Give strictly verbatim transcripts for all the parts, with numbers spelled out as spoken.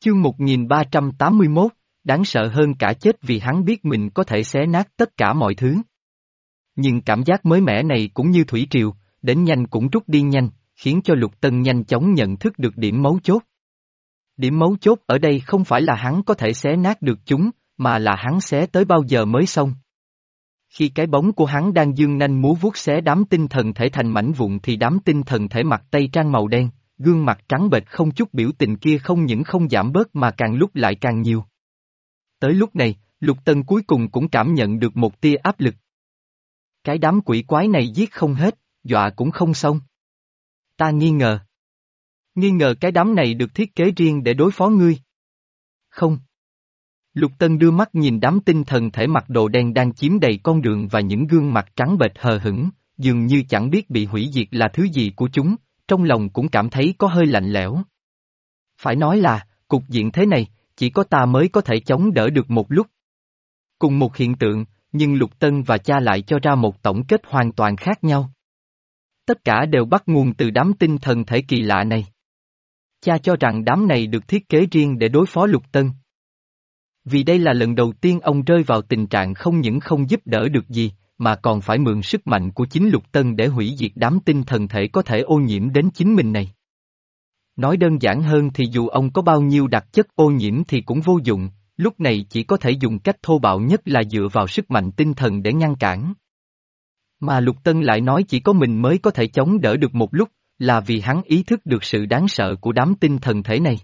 Chương một nghìn ba trăm tám mươi mốt, đáng sợ hơn cả chết vì hắn biết mình có thể xé nát tất cả mọi thứ. Nhưng cảm giác mới mẻ này cũng như thủy triều, đến nhanh cũng rút đi nhanh, khiến cho Lục Tân nhanh chóng nhận thức được điểm mấu chốt. Điểm mấu chốt ở đây không phải là hắn có thể xé nát được chúng, mà là hắn xé tới bao giờ mới xong. Khi cái bóng của hắn đang dương nanh múa vuốt xé đám tinh thần thể thành mảnh vụn thì đám tinh thần thể mặc tây trang màu đen, gương mặt trắng bệch không chút biểu tình kia không những không giảm bớt mà càng lúc lại càng nhiều. Tới lúc này, Lục Tân cuối cùng cũng cảm nhận được một tia áp lực. Cái đám quỷ quái này giết không hết, dọa cũng không xong. Ta nghi ngờ. Nghi ngờ cái đám này được thiết kế riêng để đối phó ngươi. Không. Lục Tân đưa mắt nhìn đám tinh thần thể mặc đồ đen đang chiếm đầy con đường và những gương mặt trắng bệch hờ hững, dường như chẳng biết bị hủy diệt là thứ gì của chúng, trong lòng cũng cảm thấy có hơi lạnh lẽo. Phải nói là, cục diện thế này, chỉ có ta mới có thể chống đỡ được một lúc. Cùng một hiện tượng, nhưng Lục Tân và cha lại cho ra một tổng kết hoàn toàn khác nhau. Tất cả đều bắt nguồn từ đám tinh thần thể kỳ lạ này. Cha cho rằng đám này được thiết kế riêng để đối phó Lục Tân. Vì đây là lần đầu tiên ông rơi vào tình trạng không những không giúp đỡ được gì, mà còn phải mượn sức mạnh của chính Lục Tân để hủy diệt đám tinh thần thể có thể ô nhiễm đến chính mình này. Nói đơn giản hơn thì dù ông có bao nhiêu đặc chất ô nhiễm thì cũng vô dụng, lúc này chỉ có thể dùng cách thô bạo nhất là dựa vào sức mạnh tinh thần để ngăn cản. Mà Lục Tân lại nói chỉ có mình mới có thể chống đỡ được một lúc, là vì hắn ý thức được sự đáng sợ của đám tinh thần thể này.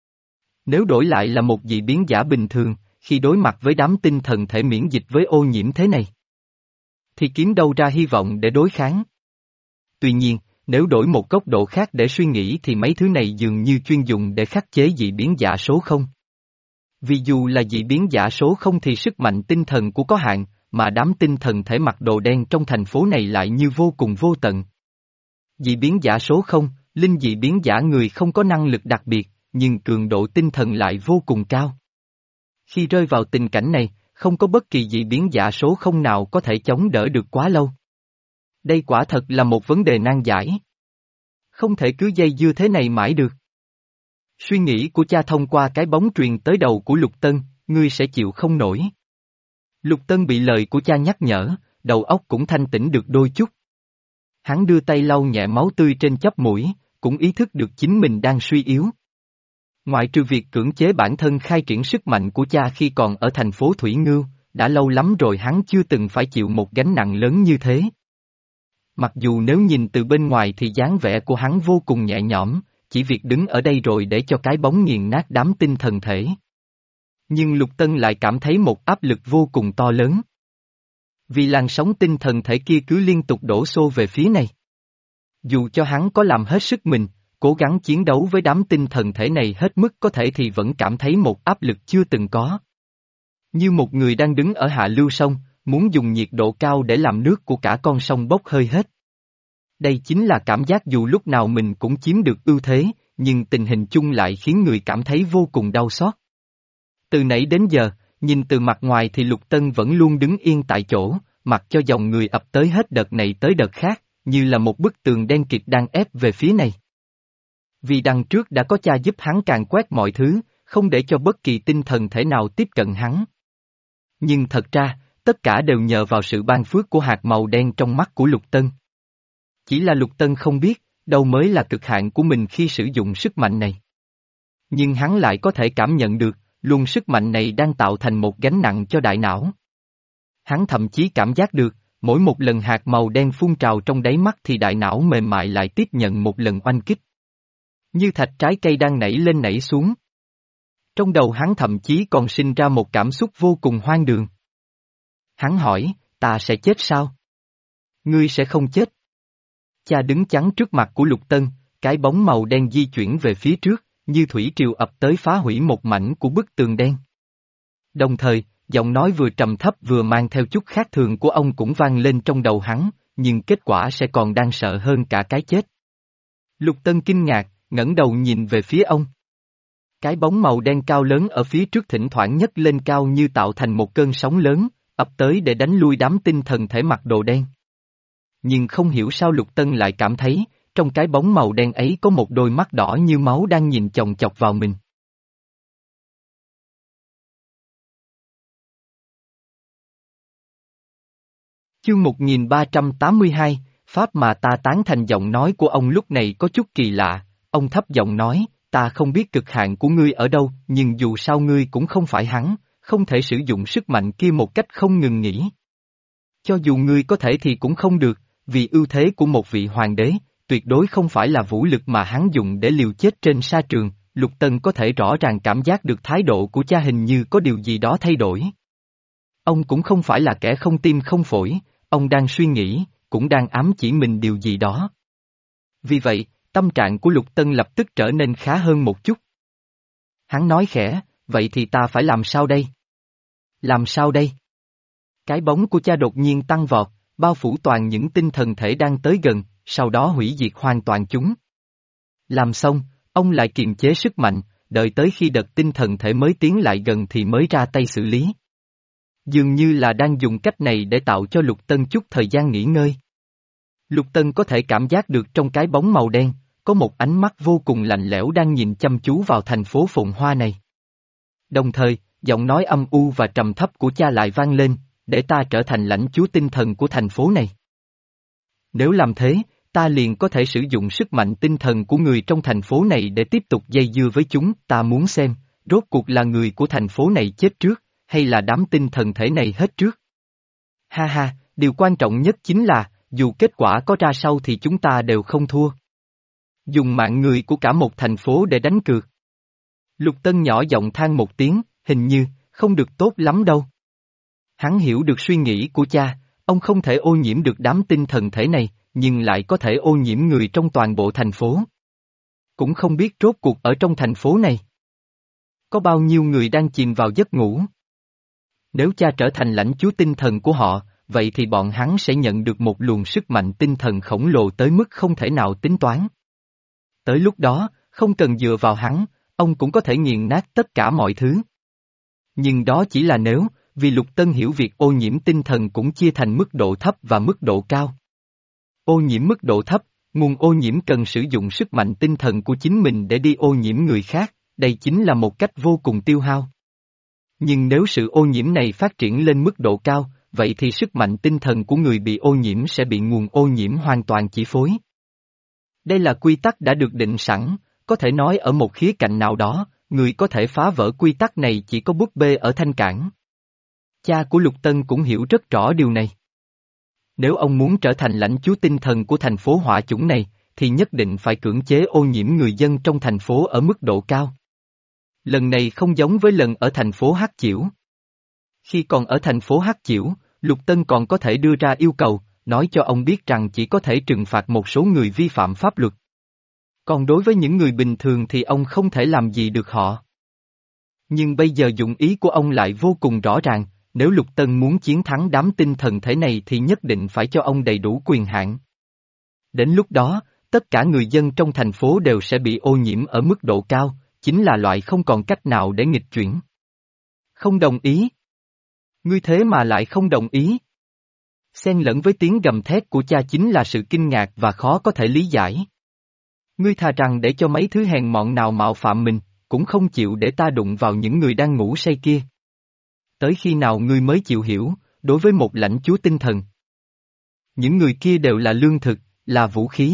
Nếu đổi lại là một dị biến giả bình thường, khi đối mặt với đám tinh thần thể miễn dịch với ô nhiễm thế này, thì kiếm đâu ra hy vọng để đối kháng. Tuy nhiên, nếu đổi một góc độ khác để suy nghĩ thì mấy thứ này dường như chuyên dùng để khắc chế dị biến giả số không. Vì dù là dị biến giả số không thì sức mạnh tinh thần của có hạn, mà đám tinh thần thể mặc đồ đen trong thành phố này lại như vô cùng vô tận. Dị biến giả số không, linh dị biến giả người không có năng lực đặc biệt, nhưng cường độ tinh thần lại vô cùng cao. Khi rơi vào tình cảnh này, không có bất kỳ dị biến giả số không nào có thể chống đỡ được quá lâu. Đây quả thật là một vấn đề nan giải. Không thể cứ dây dưa thế này mãi được. Suy nghĩ của cha thông qua cái bóng truyền tới đầu của Lục Tân, ngươi sẽ chịu không nổi. Lục Tân bị lời của cha nhắc nhở, đầu óc cũng thanh tĩnh được đôi chút. Hắn đưa tay lau nhẹ máu tươi trên chóp mũi, cũng ý thức được chính mình đang suy yếu. Ngoại trừ việc cưỡng chế bản thân khai triển sức mạnh của cha khi còn ở thành phố Thủy Ngưu, đã lâu lắm rồi hắn chưa từng phải chịu một gánh nặng lớn như thế. Mặc dù nếu nhìn từ bên ngoài thì dáng vẻ của hắn vô cùng nhẹ nhõm, chỉ việc đứng ở đây rồi để cho cái bóng nghiền nát đám tinh thần thể. Nhưng Lục Tân lại cảm thấy một áp lực vô cùng to lớn. Vì làn sóng tinh thần thể kia cứ liên tục đổ xô về phía này. Dù cho hắn có làm hết sức mình, cố gắng chiến đấu với đám tinh thần thể này hết mức có thể thì vẫn cảm thấy một áp lực chưa từng có. Như một người đang đứng ở hạ lưu sông, muốn dùng nhiệt độ cao để làm nước của cả con sông bốc hơi hết. Đây chính là cảm giác dù lúc nào mình cũng chiếm được ưu thế, nhưng tình hình chung lại khiến người cảm thấy vô cùng đau xót. Từ nãy đến giờ, nhìn từ mặt ngoài thì Lục Tân vẫn luôn đứng yên tại chỗ, mặc cho dòng người ập tới hết đợt này tới đợt khác, như là một bức tường đen kịt đang ép về phía này. Vì đằng trước đã có cha giúp hắn càn quét mọi thứ, không để cho bất kỳ tinh thần thể nào tiếp cận hắn. Nhưng thật ra, tất cả đều nhờ vào sự ban phước của hạt màu đen trong mắt của Lục Tân. Chỉ là Lục Tân không biết, đâu mới là cực hạn của mình khi sử dụng sức mạnh này. Nhưng hắn lại có thể cảm nhận được, luồng sức mạnh này đang tạo thành một gánh nặng cho đại não. Hắn thậm chí cảm giác được, mỗi một lần hạt màu đen phun trào trong đáy mắt thì đại não mềm mại lại tiếp nhận một lần oanh kích. Như thạch trái cây đang nảy lên nảy xuống. Trong đầu hắn thậm chí còn sinh ra một cảm xúc vô cùng hoang đường. Hắn hỏi, ta sẽ chết sao? Ngươi sẽ không chết. Cha đứng chắn trước mặt của Lục Tân, cái bóng màu đen di chuyển về phía trước, như thủy triều ập tới phá hủy một mảnh của bức tường đen. Đồng thời, giọng nói vừa trầm thấp vừa mang theo chút khác thường của ông cũng vang lên trong đầu hắn, nhưng kết quả sẽ còn đáng sợ hơn cả cái chết. Lục Tân kinh ngạc, ngẩng đầu nhìn về phía ông. Cái bóng màu đen cao lớn ở phía trước thỉnh thoảng nhấc lên cao như tạo thành một cơn sóng lớn, ập tới để đánh lui đám tinh thần thể mặc đồ đen. Nhưng không hiểu sao Lục Tân lại cảm thấy, trong cái bóng màu đen ấy có một đôi mắt đỏ như máu đang nhìn chòng chọc vào mình. Chương một nghìn ba trăm tám mươi hai, Pháp mà ta tán thành. Giọng nói của ông lúc này có chút kỳ lạ, ông thấp giọng nói, ta không biết cực hạn của ngươi ở đâu, nhưng dù sao ngươi cũng không phải hắn, không thể sử dụng sức mạnh kia một cách không ngừng nghỉ. Cho dù ngươi có thể thì cũng không được, vì ưu thế của một vị hoàng đế, tuyệt đối không phải là vũ lực mà hắn dùng để liều chết trên sa trường. Lục Tân có thể rõ ràng cảm giác được thái độ của cha hình như có điều gì đó thay đổi. Ông cũng không phải là kẻ không tim không phổi, ông đang suy nghĩ, cũng đang ám chỉ mình điều gì đó. Vì vậy, tâm trạng của Lục Tân lập tức trở nên khá hơn một chút. Hắn nói khẽ, vậy thì ta phải làm sao đây? Làm sao đây? Cái bóng của cha đột nhiên tăng vọt, bao phủ toàn những tinh thần thể đang tới gần, sau đó hủy diệt hoàn toàn chúng. Làm xong, ông lại kiềm chế sức mạnh, đợi tới khi đợt tinh thần thể mới tiến lại gần thì mới ra tay xử lý. Dường như là đang dùng cách này để tạo cho Lục Tân chút thời gian nghỉ ngơi. Lục Tân có thể cảm giác được trong cái bóng màu đen, có một ánh mắt vô cùng lạnh lẽo đang nhìn chăm chú vào thành phố phồn hoa này. Đồng thời, giọng nói âm u và trầm thấp của cha lại vang lên, để ta trở thành lãnh chúa tinh thần của thành phố này. Nếu làm thế, ta liền có thể sử dụng sức mạnh tinh thần của người trong thành phố này để tiếp tục dây dưa với chúng. Ta muốn xem, rốt cuộc là người của thành phố này chết trước, hay là đám tinh thần thể này hết trước. Ha ha, điều quan trọng nhất chính là, dù kết quả có ra sao thì chúng ta đều không thua. Dùng mạng người của cả một thành phố để đánh cược. Lục Tân nhỏ giọng than một tiếng, hình như, không được tốt lắm đâu. Hắn hiểu được suy nghĩ của cha, ông không thể ô nhiễm được đám tinh thần thể này, nhưng lại có thể ô nhiễm người trong toàn bộ thành phố. Cũng không biết rốt cuộc ở trong thành phố này có bao nhiêu người đang chìm vào giấc ngủ. Nếu cha trở thành lãnh chúa tinh thần của họ, vậy thì bọn hắn sẽ nhận được một luồng sức mạnh tinh thần khổng lồ tới mức không thể nào tính toán. Tới lúc đó, không cần dựa vào hắn, ông cũng có thể nghiền nát tất cả mọi thứ. Nhưng đó chỉ là nếu, vì Lục Tân hiểu việc ô nhiễm tinh thần cũng chia thành mức độ thấp và mức độ cao. Ô nhiễm mức độ thấp, nguồn ô nhiễm cần sử dụng sức mạnh tinh thần của chính mình để đi ô nhiễm người khác, đây chính là một cách vô cùng tiêu hao. Nhưng nếu sự ô nhiễm này phát triển lên mức độ cao, vậy thì sức mạnh tinh thần của người bị ô nhiễm sẽ bị nguồn ô nhiễm hoàn toàn chi phối. Đây là quy tắc đã được định sẵn, có thể nói ở một khía cạnh nào đó, người có thể phá vỡ quy tắc này chỉ có búp bê ở Thanh Cảng. Cha của Lục Tân cũng hiểu rất rõ điều này. Nếu ông muốn trở thành lãnh chúa tinh thần của thành phố hỏa chủng này, thì nhất định phải cưỡng chế ô nhiễm người dân trong thành phố ở mức độ cao. Lần này không giống với lần ở thành phố Hắc Chiểu. Khi còn ở thành phố Hắc Chiểu, Lục Tân còn có thể đưa ra yêu cầu, nói cho ông biết rằng chỉ có thể trừng phạt một số người vi phạm pháp luật. Còn đối với những người bình thường thì ông không thể làm gì được họ. Nhưng bây giờ dụng ý của ông lại vô cùng rõ ràng, nếu Lục Tân muốn chiến thắng đám tinh thần thể này thì nhất định phải cho ông đầy đủ quyền hạn. Đến lúc đó, tất cả người dân trong thành phố đều sẽ bị ô nhiễm ở mức độ cao, chính là loại không còn cách nào để nghịch chuyển. Không đồng ý. Ngươi thế mà lại không đồng ý. Xen lẫn với tiếng gầm thét của cha chính là sự kinh ngạc và khó có thể lý giải. Ngươi thà rằng để cho mấy thứ hèn mọn nào mạo phạm mình, cũng không chịu để ta đụng vào những người đang ngủ say kia. Tới khi nào ngươi mới chịu hiểu, đối với một lãnh chúa tinh thần. Những người kia đều là lương thực, là vũ khí.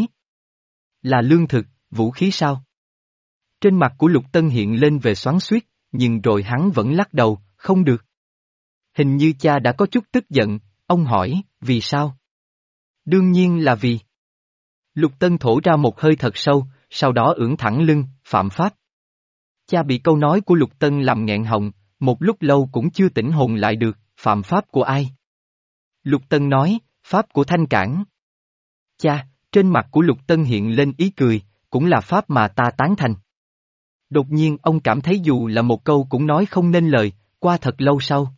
Là lương thực, vũ khí sao? Trên mặt của Lục Tân hiện lên về xoắn xuýt, nhưng rồi hắn vẫn lắc đầu, không được. Hình như cha đã có chút tức giận, ông hỏi, vì sao? Đương nhiên là vì. Lục Tân thổ ra một hơi thật sâu, sau đó ưỡn thẳng lưng, phạm pháp. Cha bị câu nói của Lục Tân làm nghẹn họng, một lúc lâu cũng chưa tỉnh hồn lại được, phạm pháp của ai? Lục Tân nói, pháp của Thanh Cảng. Cha, trên mặt của Lục Tân hiện lên ý cười, cũng là pháp mà ta tán thành. Đột nhiên ông cảm thấy dù là một câu cũng nói không nên lời, qua thật lâu sau.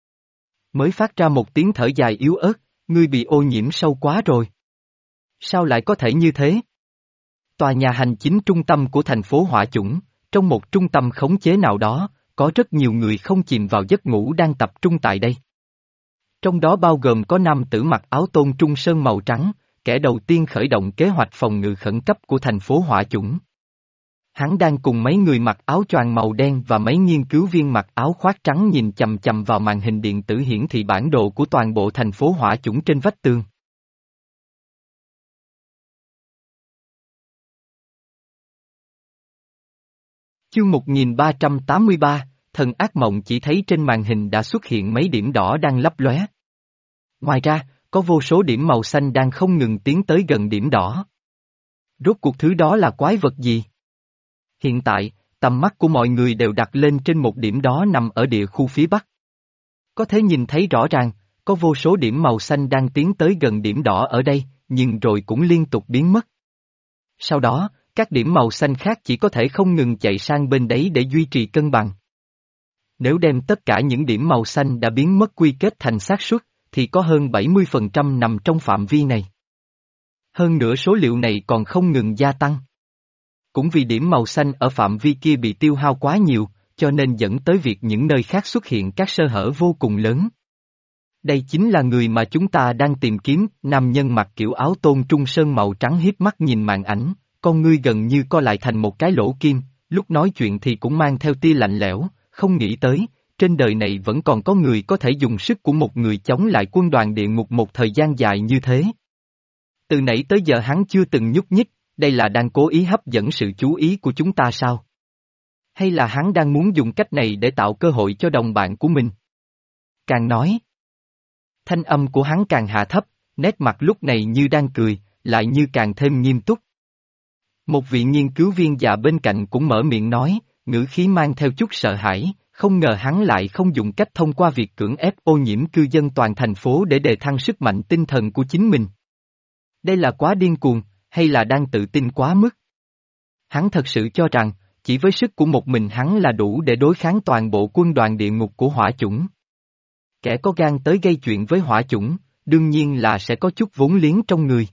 Mới phát ra một tiếng thở dài yếu ớt, ngươi bị ô nhiễm sâu quá rồi. Sao lại có thể như thế? Tòa nhà hành chính trung tâm của thành phố Hỏa Chủng, trong một trung tâm khống chế nào đó, có rất nhiều người không chìm vào giấc ngủ đang tập trung tại đây. Trong đó bao gồm có nam tử mặc áo tôn trung sơn màu trắng, kẻ đầu tiên khởi động kế hoạch phòng ngự khẩn cấp của thành phố Hỏa Chủng. Hắn đang cùng mấy người mặc áo choàng màu đen và mấy nghiên cứu viên mặc áo khoác trắng nhìn chằm chằm vào màn hình điện tử hiển thị bản đồ của toàn bộ thành phố hỏa chủng trên vách tường. Chương một nghìn ba trăm tám mươi ba, thần ác mộng chỉ thấy trên màn hình đã xuất hiện mấy điểm đỏ đang lấp lóe. Ngoài ra, có vô số điểm màu xanh đang không ngừng tiến tới gần điểm đỏ. Rốt cuộc thứ đó là quái vật gì? Hiện tại, tầm mắt của mọi người đều đặt lên trên một điểm đó nằm ở địa khu phía Bắc. Có thể nhìn thấy rõ ràng, có vô số điểm màu xanh đang tiến tới gần điểm đỏ ở đây, nhưng rồi cũng liên tục biến mất. Sau đó, các điểm màu xanh khác chỉ có thể không ngừng chạy sang bên đấy để duy trì cân bằng. Nếu đem tất cả những điểm màu xanh đã biến mất quy kết thành xác suất, thì có hơn bảy mươi phần trăm nằm trong phạm vi này. Hơn nữa số liệu này còn không ngừng gia tăng. Cũng vì điểm màu xanh ở phạm vi kia bị tiêu hao quá nhiều, cho nên dẫn tới việc những nơi khác xuất hiện các sơ hở vô cùng lớn. Đây chính là người mà chúng ta đang tìm kiếm, nam nhân mặc kiểu áo tôn trung sơn màu trắng hiếp mắt nhìn màn ảnh, con ngươi gần như co lại thành một cái lỗ kim, lúc nói chuyện thì cũng mang theo tia lạnh lẽo, không nghĩ tới, trên đời này vẫn còn có người có thể dùng sức của một người chống lại quân đoàn địa ngục một thời gian dài như thế. Từ nãy tới giờ hắn chưa từng nhúc nhích, đây là đang cố ý hấp dẫn sự chú ý của chúng ta sao? Hay là hắn đang muốn dùng cách này để tạo cơ hội cho đồng bạn của mình? Càng nói, thanh âm của hắn càng hạ thấp, nét mặt lúc này như đang cười, lại như càng thêm nghiêm túc. Một vị nghiên cứu viên già bên cạnh cũng mở miệng nói, ngữ khí mang theo chút sợ hãi, không ngờ hắn lại không dùng cách thông qua việc cưỡng ép ô nhiễm cư dân toàn thành phố để đề thăng sức mạnh tinh thần của chính mình. Đây là quá điên cuồng, hay là đang tự tin quá mức? Hắn thật sự cho rằng, chỉ với sức của một mình hắn là đủ để đối kháng toàn bộ quân đoàn địa ngục của hỏa chủng. Kẻ có gan tới gây chuyện với hỏa chủng, đương nhiên là sẽ có chút vốn liếng trong người.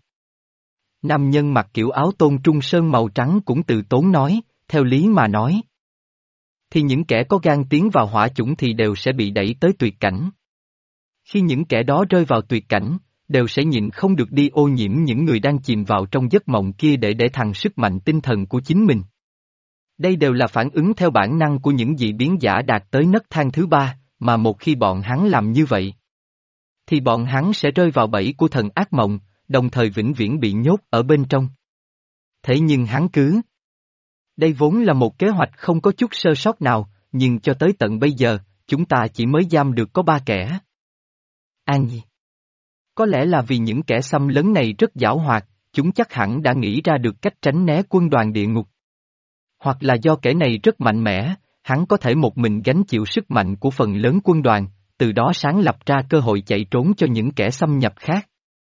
Nam nhân mặc kiểu áo tôn trung sơn màu trắng cũng từ tốn nói, theo lý mà nói. Thì những kẻ có gan tiến vào hỏa chủng thì đều sẽ bị đẩy tới tuyệt cảnh. Khi những kẻ đó rơi vào tuyệt cảnh, đều sẽ nhịn không được đi ô nhiễm những người đang chìm vào trong giấc mộng kia để để thăng sức mạnh tinh thần của chính mình. Đây đều là phản ứng theo bản năng của những dị biến giả đạt tới nấc thang thứ ba, mà một khi bọn hắn làm như vậy, thì bọn hắn sẽ rơi vào bẫy của thần ác mộng, đồng thời vĩnh viễn bị nhốt ở bên trong. Thế nhưng hắn cứ... Đây vốn là một kế hoạch không có chút sơ sót nào, nhưng cho tới tận bây giờ, chúng ta chỉ mới giam được có ba kẻ. An Nhi. Có lẽ là vì những kẻ xâm lấn này rất giảo hoạt, chúng chắc hẳn đã nghĩ ra được cách tránh né quân đoàn địa ngục. Hoặc là do kẻ này rất mạnh mẽ, hắn có thể một mình gánh chịu sức mạnh của phần lớn quân đoàn, từ đó sáng lập ra cơ hội chạy trốn cho những kẻ xâm nhập khác.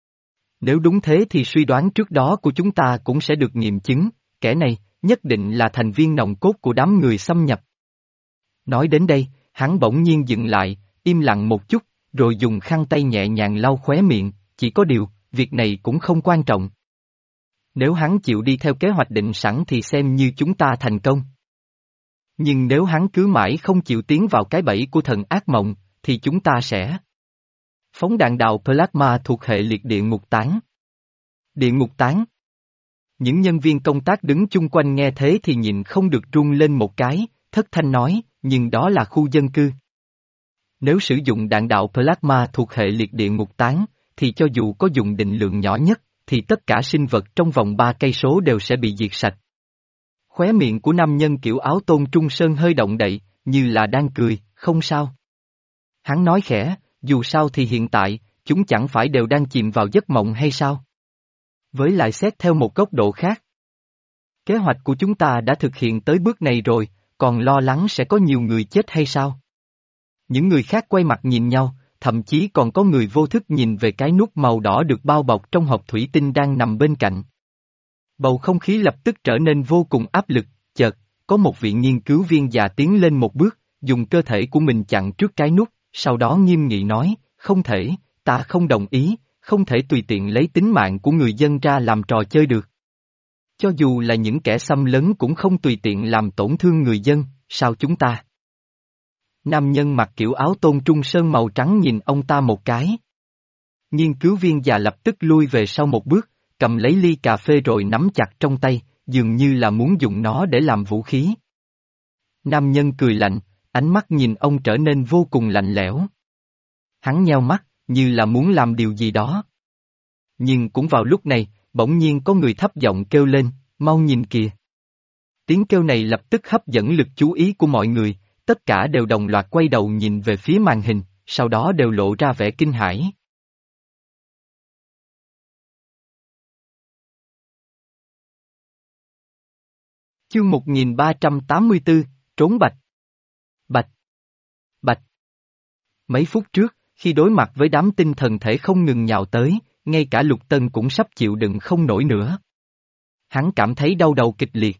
Nếu đúng thế thì suy đoán trước đó của chúng ta cũng sẽ được nghiệm chứng, kẻ này nhất định là thành viên nòng cốt của đám người xâm nhập. Nói đến đây, hắn bỗng nhiên dừng lại, im lặng một chút, rồi dùng khăn tay nhẹ nhàng lau khóe miệng, chỉ có điều, việc này cũng không quan trọng. Nếu hắn chịu đi theo kế hoạch định sẵn thì xem như chúng ta thành công. Nhưng nếu hắn cứ mãi không chịu tiến vào cái bẫy của thần ác mộng, thì chúng ta sẽ phóng đạn đạo plasma thuộc hệ liệt địa ngục tán. Địa ngục tán. Những nhân viên công tác đứng chung quanh nghe thế thì nhìn không được run lên một cái, thất thanh nói, nhưng đó là khu dân cư. Nếu sử dụng đạn đạo plasma thuộc hệ liệt địa ngục tán, thì cho dù có dùng định lượng nhỏ nhất, thì tất cả sinh vật trong vòng ba cây số đều sẽ bị diệt sạch. Khóe miệng của nam nhân kiểu áo tôn trung sơn hơi động đậy, như là đang cười, không sao. Hắn nói khẽ, dù sao thì hiện tại, chúng chẳng phải đều đang chìm vào giấc mộng hay sao? Với lại xét theo một góc độ khác. Kế hoạch của chúng ta đã thực hiện tới bước này rồi, còn lo lắng sẽ có nhiều người chết hay sao? Những người khác quay mặt nhìn nhau, thậm chí còn có người vô thức nhìn về cái nút màu đỏ được bao bọc trong hộp thủy tinh đang nằm bên cạnh. Bầu không khí lập tức trở nên vô cùng áp lực, chợt, có một vị nghiên cứu viên già tiến lên một bước, dùng cơ thể của mình chặn trước cái nút, sau đó nghiêm nghị nói, không thể, ta không đồng ý, không thể tùy tiện lấy tính mạng của người dân ra làm trò chơi được. Cho dù là những kẻ xâm lấn cũng không tùy tiện làm tổn thương người dân, sao chúng ta? Nam nhân mặc kiểu áo tôn trung sơn màu trắng nhìn ông ta một cái. Nghiên cứu viên già lập tức lui về sau một bước, cầm lấy ly cà phê rồi nắm chặt trong tay, dường như là muốn dùng nó để làm vũ khí. Nam nhân cười lạnh, ánh mắt nhìn ông trở nên vô cùng lạnh lẽo. Hắn nheo mắt, như là muốn làm điều gì đó. Nhưng cũng vào lúc này, bỗng nhiên có người thấp giọng kêu lên, mau nhìn kìa. Tiếng kêu này lập tức hấp dẫn lực chú ý của mọi người, tất cả đều đồng loạt quay đầu nhìn về phía màn hình, sau đó đều lộ ra vẻ kinh hãi. Chương một nghìn ba trăm tám mươi tư, trốn bạch. Bạch. Bạch. Mấy phút trước, khi đối mặt với đám tinh thần thể không ngừng nhào tới, ngay cả Lục Tân cũng sắp chịu đựng không nổi nữa. Hắn cảm thấy đau đầu kịch liệt.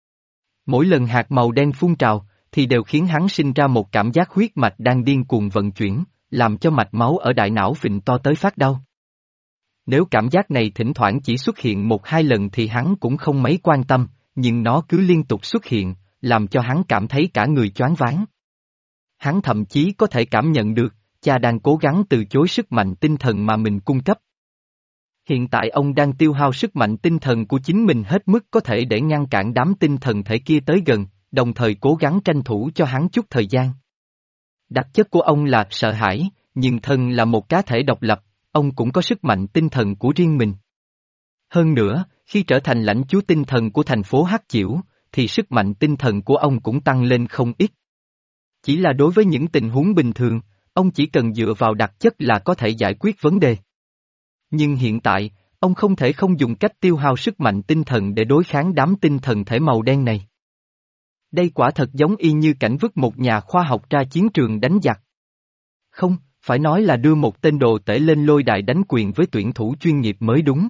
Mỗi lần hạt màu đen phun trào, thì đều khiến hắn sinh ra một cảm giác huyết mạch đang điên cuồng vận chuyển, làm cho mạch máu ở đại não phình to tới phát đau. Nếu cảm giác này thỉnh thoảng chỉ xuất hiện một hai lần thì hắn cũng không mấy quan tâm, nhưng nó cứ liên tục xuất hiện, làm cho hắn cảm thấy cả người choáng váng. Hắn thậm chí có thể cảm nhận được, cha đang cố gắng từ chối sức mạnh tinh thần mà mình cung cấp. Hiện tại ông đang tiêu hao sức mạnh tinh thần của chính mình hết mức có thể để ngăn cản đám tinh thần thể kia tới gần, đồng thời cố gắng tranh thủ cho hắn chút thời gian. Đặc chất của ông là sợ hãi, nhưng thân là một cá thể độc lập, ông cũng có sức mạnh tinh thần của riêng mình. Hơn nữa, khi trở thành lãnh chúa tinh thần của thành phố Hắc Chiểu, thì sức mạnh tinh thần của ông cũng tăng lên không ít. Chỉ là đối với những tình huống bình thường, ông chỉ cần dựa vào đặc chất là có thể giải quyết vấn đề. Nhưng hiện tại, ông không thể không dùng cách tiêu hao sức mạnh tinh thần để đối kháng đám tinh thần thể màu đen này. Đây quả thật giống y như cảnh vứt một nhà khoa học ra chiến trường đánh giặc. Không, phải nói là đưa một tên đồ tể lên lôi đài đánh quyền với tuyển thủ chuyên nghiệp mới đúng.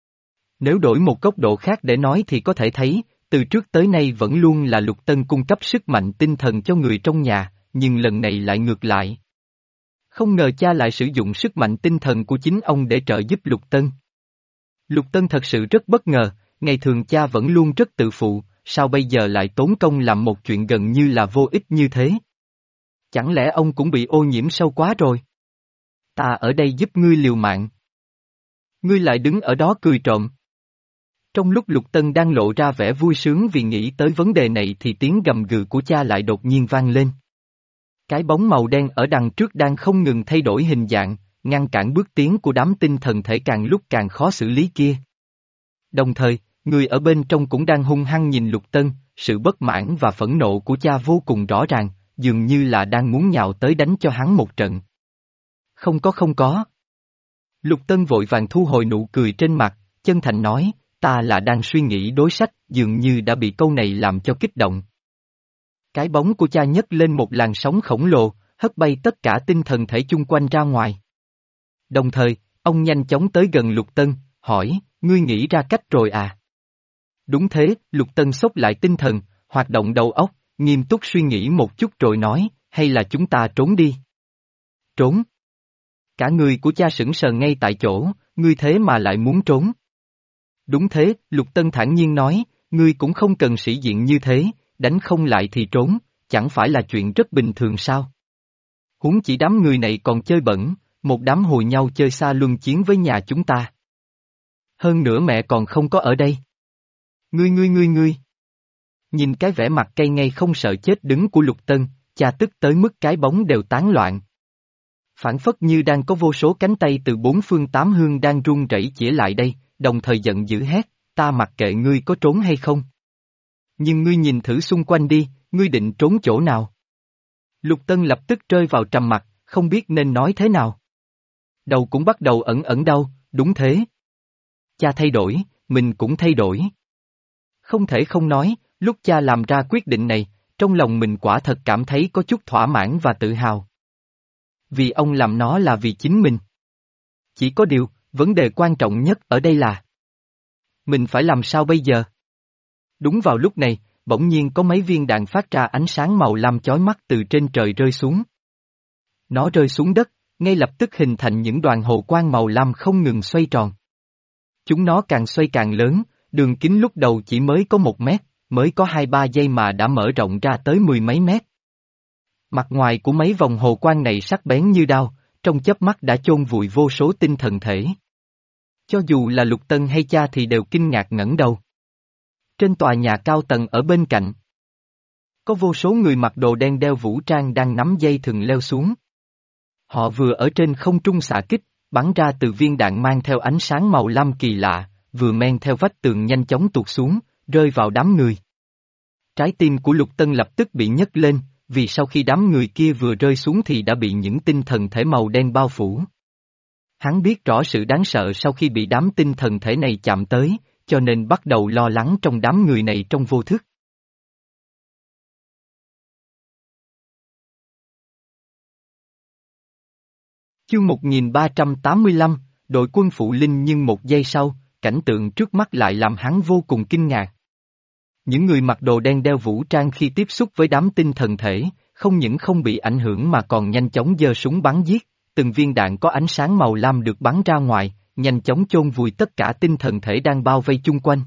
Nếu đổi một góc độ khác để nói thì có thể thấy, từ trước tới nay vẫn luôn là Lục Tân cung cấp sức mạnh tinh thần cho người trong nhà, nhưng lần này lại ngược lại. Không ngờ cha lại sử dụng sức mạnh tinh thần của chính ông để trợ giúp Lục Tân. Lục Tân thật sự rất bất ngờ, ngày thường cha vẫn luôn rất tự phụ, sao bây giờ lại tốn công làm một chuyện gần như là vô ích như thế? Chẳng lẽ ông cũng bị ô nhiễm sâu quá rồi? Ta ở đây giúp ngươi liều mạng. Ngươi lại đứng ở đó cười trộm. Trong lúc Lục Tân đang lộ ra vẻ vui sướng vì nghĩ tới vấn đề này thì tiếng gầm gừ của cha lại đột nhiên vang lên. Cái bóng màu đen ở đằng trước đang không ngừng thay đổi hình dạng, ngăn cản bước tiến của đám tinh thần thể càng lúc càng khó xử lý kia. Đồng thời, người ở bên trong cũng đang hung hăng nhìn Lục Tân, sự bất mãn và phẫn nộ của cha vô cùng rõ ràng, dường như là đang muốn nhào tới đánh cho hắn một trận. Không có không có. Lục Tân vội vàng thu hồi nụ cười trên mặt, chân thành nói, ta là đang suy nghĩ đối sách, dường như đã bị câu này làm cho kích động. Cái bóng của cha nhấc lên một làn sóng khổng lồ, hất bay tất cả tinh thần thể chung quanh ra ngoài. Đồng thời, ông nhanh chóng tới gần Lục Tân, hỏi, ngươi nghĩ ra cách rồi à? Đúng thế, Lục Tân xốc lại tinh thần, hoạt động đầu óc, nghiêm túc suy nghĩ một chút rồi nói, hay là chúng ta trốn đi? Trốn? Cả người của cha sững sờ ngay tại chỗ, ngươi thế mà lại muốn trốn? Đúng thế, Lục Tân thản nhiên nói, ngươi cũng không cần sĩ diện như thế, đánh không lại thì trốn, chẳng phải là chuyện rất bình thường sao? Huống chỉ đám người này còn chơi bẩn, một đám hồi nhau chơi xa luân chiến với nhà chúng ta. Hơn nữa mẹ còn không có ở đây. Ngươi ngươi ngươi ngươi. Nhìn cái vẻ mặt cay ngay không sợ chết đứng của Lục Tân, cha tức tới mức cái bóng đều tán loạn. Phản phất như đang có vô số cánh tay từ bốn phương tám hướng đang run rẩy chĩa lại đây, đồng thời giận dữ hét, ta mặc kệ ngươi có trốn hay không. Nhưng ngươi nhìn thử xung quanh đi, ngươi định trốn chỗ nào? Lục Tân lập tức rơi vào trầm mặc, không biết nên nói thế nào. Đầu cũng bắt đầu ẩn ẩn đau, đúng thế. Cha thay đổi, mình cũng thay đổi. Không thể không nói, lúc cha làm ra quyết định này, trong lòng mình quả thật cảm thấy có chút thỏa mãn và tự hào. Vì ông làm nó là vì chính mình. Chỉ có điều, vấn đề quan trọng nhất ở đây là mình phải làm sao bây giờ? Đúng vào lúc này, bỗng nhiên có mấy viên đạn phát ra ánh sáng màu lam chói mắt từ trên trời rơi xuống. Nó rơi xuống đất, ngay lập tức hình thành những đoàn hồ quang màu lam không ngừng xoay tròn. Chúng nó càng xoay càng lớn, đường kính lúc đầu chỉ mới có một mét, mới có hai ba giây mà đã mở rộng ra tới mười mấy mét. Mặt ngoài của mấy vòng hồ quang này sắc bén như đao, trong chớp mắt đã chôn vùi vô số tinh thần thể. Cho dù là Lục Tân hay cha thì đều kinh ngạc ngẩng đầu. Trên tòa nhà cao tầng ở bên cạnh, có vô số người mặc đồ đen đeo vũ trang đang nắm dây thừng leo xuống. Họ vừa ở trên không trung xạ kích, bắn ra từ viên đạn mang theo ánh sáng màu lam kỳ lạ, vừa men theo vách tường nhanh chóng tuột xuống, rơi vào đám người. Trái tim của Lục Tân lập tức bị nhấc lên, vì sau khi đám người kia vừa rơi xuống thì đã bị những tinh thần thể màu đen bao phủ. Hắn biết rõ sự đáng sợ sau khi bị đám tinh thần thể này chạm tới, cho nên bắt đầu lo lắng trong đám người này trong vô thức. Chương một nghìn ba trăm tám mươi lăm, đội quân phụ linh, nhưng một giây sau, cảnh tượng trước mắt lại làm hắn vô cùng kinh ngạc. Những người mặc đồ đen đeo vũ trang khi tiếp xúc với đám tinh thần thể, không những không bị ảnh hưởng mà còn nhanh chóng giơ súng bắn giết, từng viên đạn có ánh sáng màu lam được bắn ra ngoài, nhanh chóng chôn vùi tất cả tinh thần thể đang bao vây chung quanh.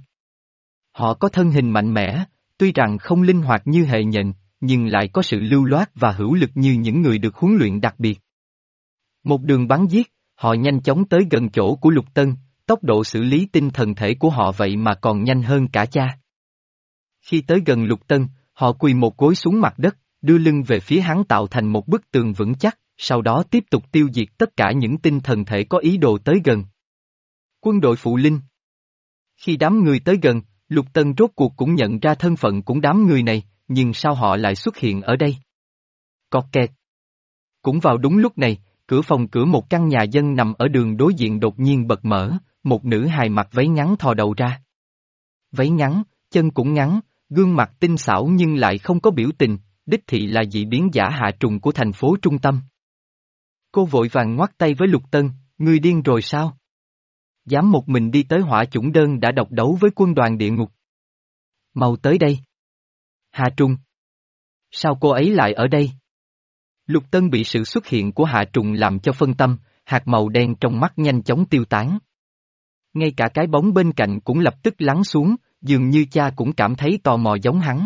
Họ có thân hình mạnh mẽ, tuy rằng không linh hoạt như hệ nhện, nhưng lại có sự lưu loát và hữu lực như những người được huấn luyện đặc biệt. Một đường bắn giết, họ nhanh chóng tới gần chỗ của Lục Tân, tốc độ xử lý tinh thần thể của họ vậy mà còn nhanh hơn cả cha. Khi tới gần Lục Tân, họ quỳ một gối xuống mặt đất, đưa lưng về phía hắn tạo thành một bức tường vững chắc, sau đó tiếp tục tiêu diệt tất cả những tinh thần thể có ý đồ tới gần. Quân đội phụ linh. Khi đám người tới gần, Lục Tân rốt cuộc cũng nhận ra thân phận của đám người này, nhưng sao họ lại xuất hiện ở đây? Cọt kẹt. Cũng vào đúng lúc này, cửa phòng cửa một căn nhà dân nằm ở đường đối diện đột nhiên bật mở, một nữ hài mặc váy ngắn thò đầu ra. Váy ngắn, chân cũng ngắn, gương mặt tinh xảo nhưng lại không có biểu tình, đích thị là dị biến giả Hạ Trùng của thành phố trung tâm. Cô vội vàng ngoắt tay với Lục Tân, ngươi điên rồi sao? Dám một mình đi tới hỏa chủng đơn đã độc đấu với quân đoàn địa ngục. Mau tới đây. Hạ Trùng. Sao cô ấy lại ở đây? Lục Tân bị sự xuất hiện của Hạ Trùng làm cho phân tâm, hạt màu đen trong mắt nhanh chóng tiêu tán. Ngay cả cái bóng bên cạnh cũng lập tức lắng xuống, dường như cha cũng cảm thấy tò mò giống hắn.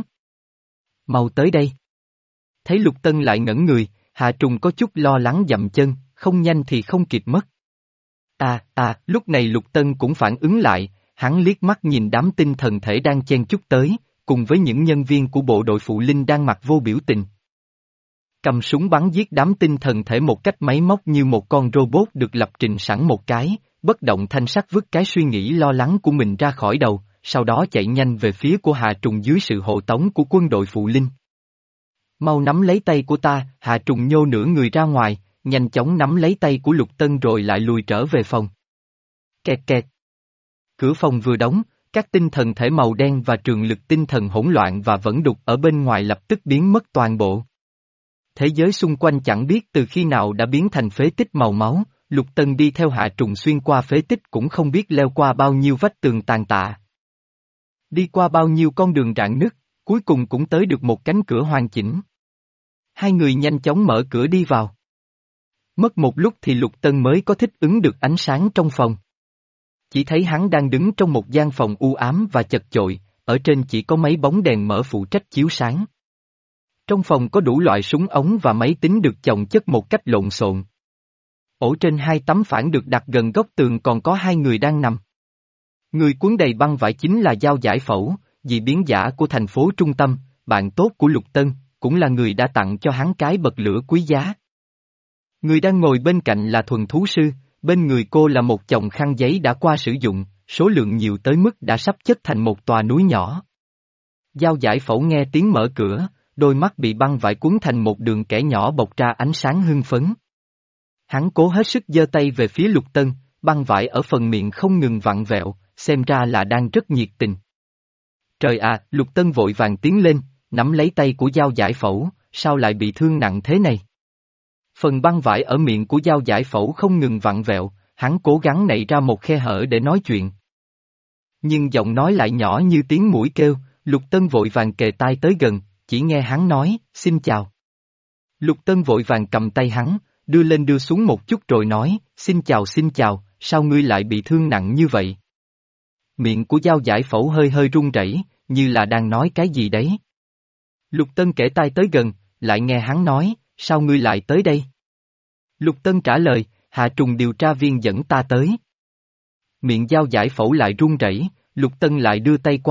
Mau tới đây. Thấy Lục Tân lại ngẩn người, Hạ Trùng có chút lo lắng dậm chân, không nhanh thì không kịp mất. À, à, lúc này Lục Tân cũng phản ứng lại, hắn liếc mắt nhìn đám tinh thần thể đang chen chúc tới, cùng với những nhân viên của bộ đội phụ linh đang mặt vô biểu tình. Cầm súng bắn giết đám tinh thần thể một cách máy móc như một con robot được lập trình sẵn một cái, bất động thanh sắc vứt cái suy nghĩ lo lắng của mình ra khỏi đầu, sau đó chạy nhanh về phía của Hạ Trùng dưới sự hộ tống của quân đội phụ linh. Mau nắm lấy tay của ta, Hạ Trùng nhô nửa người ra ngoài, nhanh chóng nắm lấy tay của Lục Tân rồi lại lùi trở về phòng. Kẹt kẹt. Cửa phòng vừa đóng, các tinh thần thể màu đen và trường lực tinh thần hỗn loạn và vẫn đục ở bên ngoài lập tức biến mất toàn bộ. Thế giới xung quanh chẳng biết từ khi nào đã biến thành phế tích màu máu, Lục Tân đi theo Hạ Trùng xuyên qua phế tích cũng không biết leo qua bao nhiêu vách tường tàn tạ. Đi qua bao nhiêu con đường rạn nứt, cuối cùng cũng tới được một cánh cửa hoàn chỉnh. Hai người nhanh chóng mở cửa đi vào. Mất một lúc thì Lục Tân mới có thích ứng được ánh sáng trong phòng. Chỉ thấy hắn đang đứng trong một gian phòng u ám và chật chội, ở trên chỉ có mấy bóng đèn mở phụ trách chiếu sáng. Trong phòng có đủ loại súng ống và máy tính được chồng chất một cách lộn xộn. Ổ trên hai tấm phản được đặt gần góc tường còn có hai người đang nằm. Người cuốn đầy băng vải chính là Dao Giải Phẫu, dị biến giả của thành phố trung tâm, bạn tốt của Lục Tân, cũng là người đã tặng cho hắn cái bật lửa quý giá. Người đang ngồi bên cạnh là Thuần Thú Sư, bên người cô là một chồng khăn giấy đã qua sử dụng, số lượng nhiều tới mức đã sắp chất thành một tòa núi nhỏ. Dao Giải Phẫu nghe tiếng mở cửa, đôi mắt bị băng vải cuốn thành một đường kẻ nhỏ bộc ra ánh sáng hưng phấn. Hắn cố hết sức giơ tay về phía Lục Tân, băng vải ở phần miệng không ngừng vặn vẹo, xem ra là đang rất nhiệt tình. Trời ạ, Lục Tân vội vàng tiến lên, nắm lấy tay của Dao Giải Phẫu, sao lại bị thương nặng thế này? Phần băng vải ở miệng của Dao Giải Phẫu không ngừng vặn vẹo, hắn cố gắng nảy ra một khe hở để nói chuyện. Nhưng giọng nói lại nhỏ như tiếng muỗi kêu, Lục Tân vội vàng kề tai tới gần, chỉ nghe hắn nói, xin chào. Lục Tân vội vàng cầm tay hắn, đưa lên đưa xuống một chút rồi nói, xin chào xin chào, sao ngươi lại bị thương nặng như vậy? Miệng của Dao Giải Phẫu hơi hơi run rẩy, như là đang nói cái gì đấy. Lục Tân kể tai tới gần, lại nghe hắn nói, sao ngươi lại tới đây? Lục Tân trả lời, Hạ Trùng điều tra viên dẫn ta tới. Miệng Dao Giải Phẫu lại run rẩy, Lục Tân lại đưa tay qua,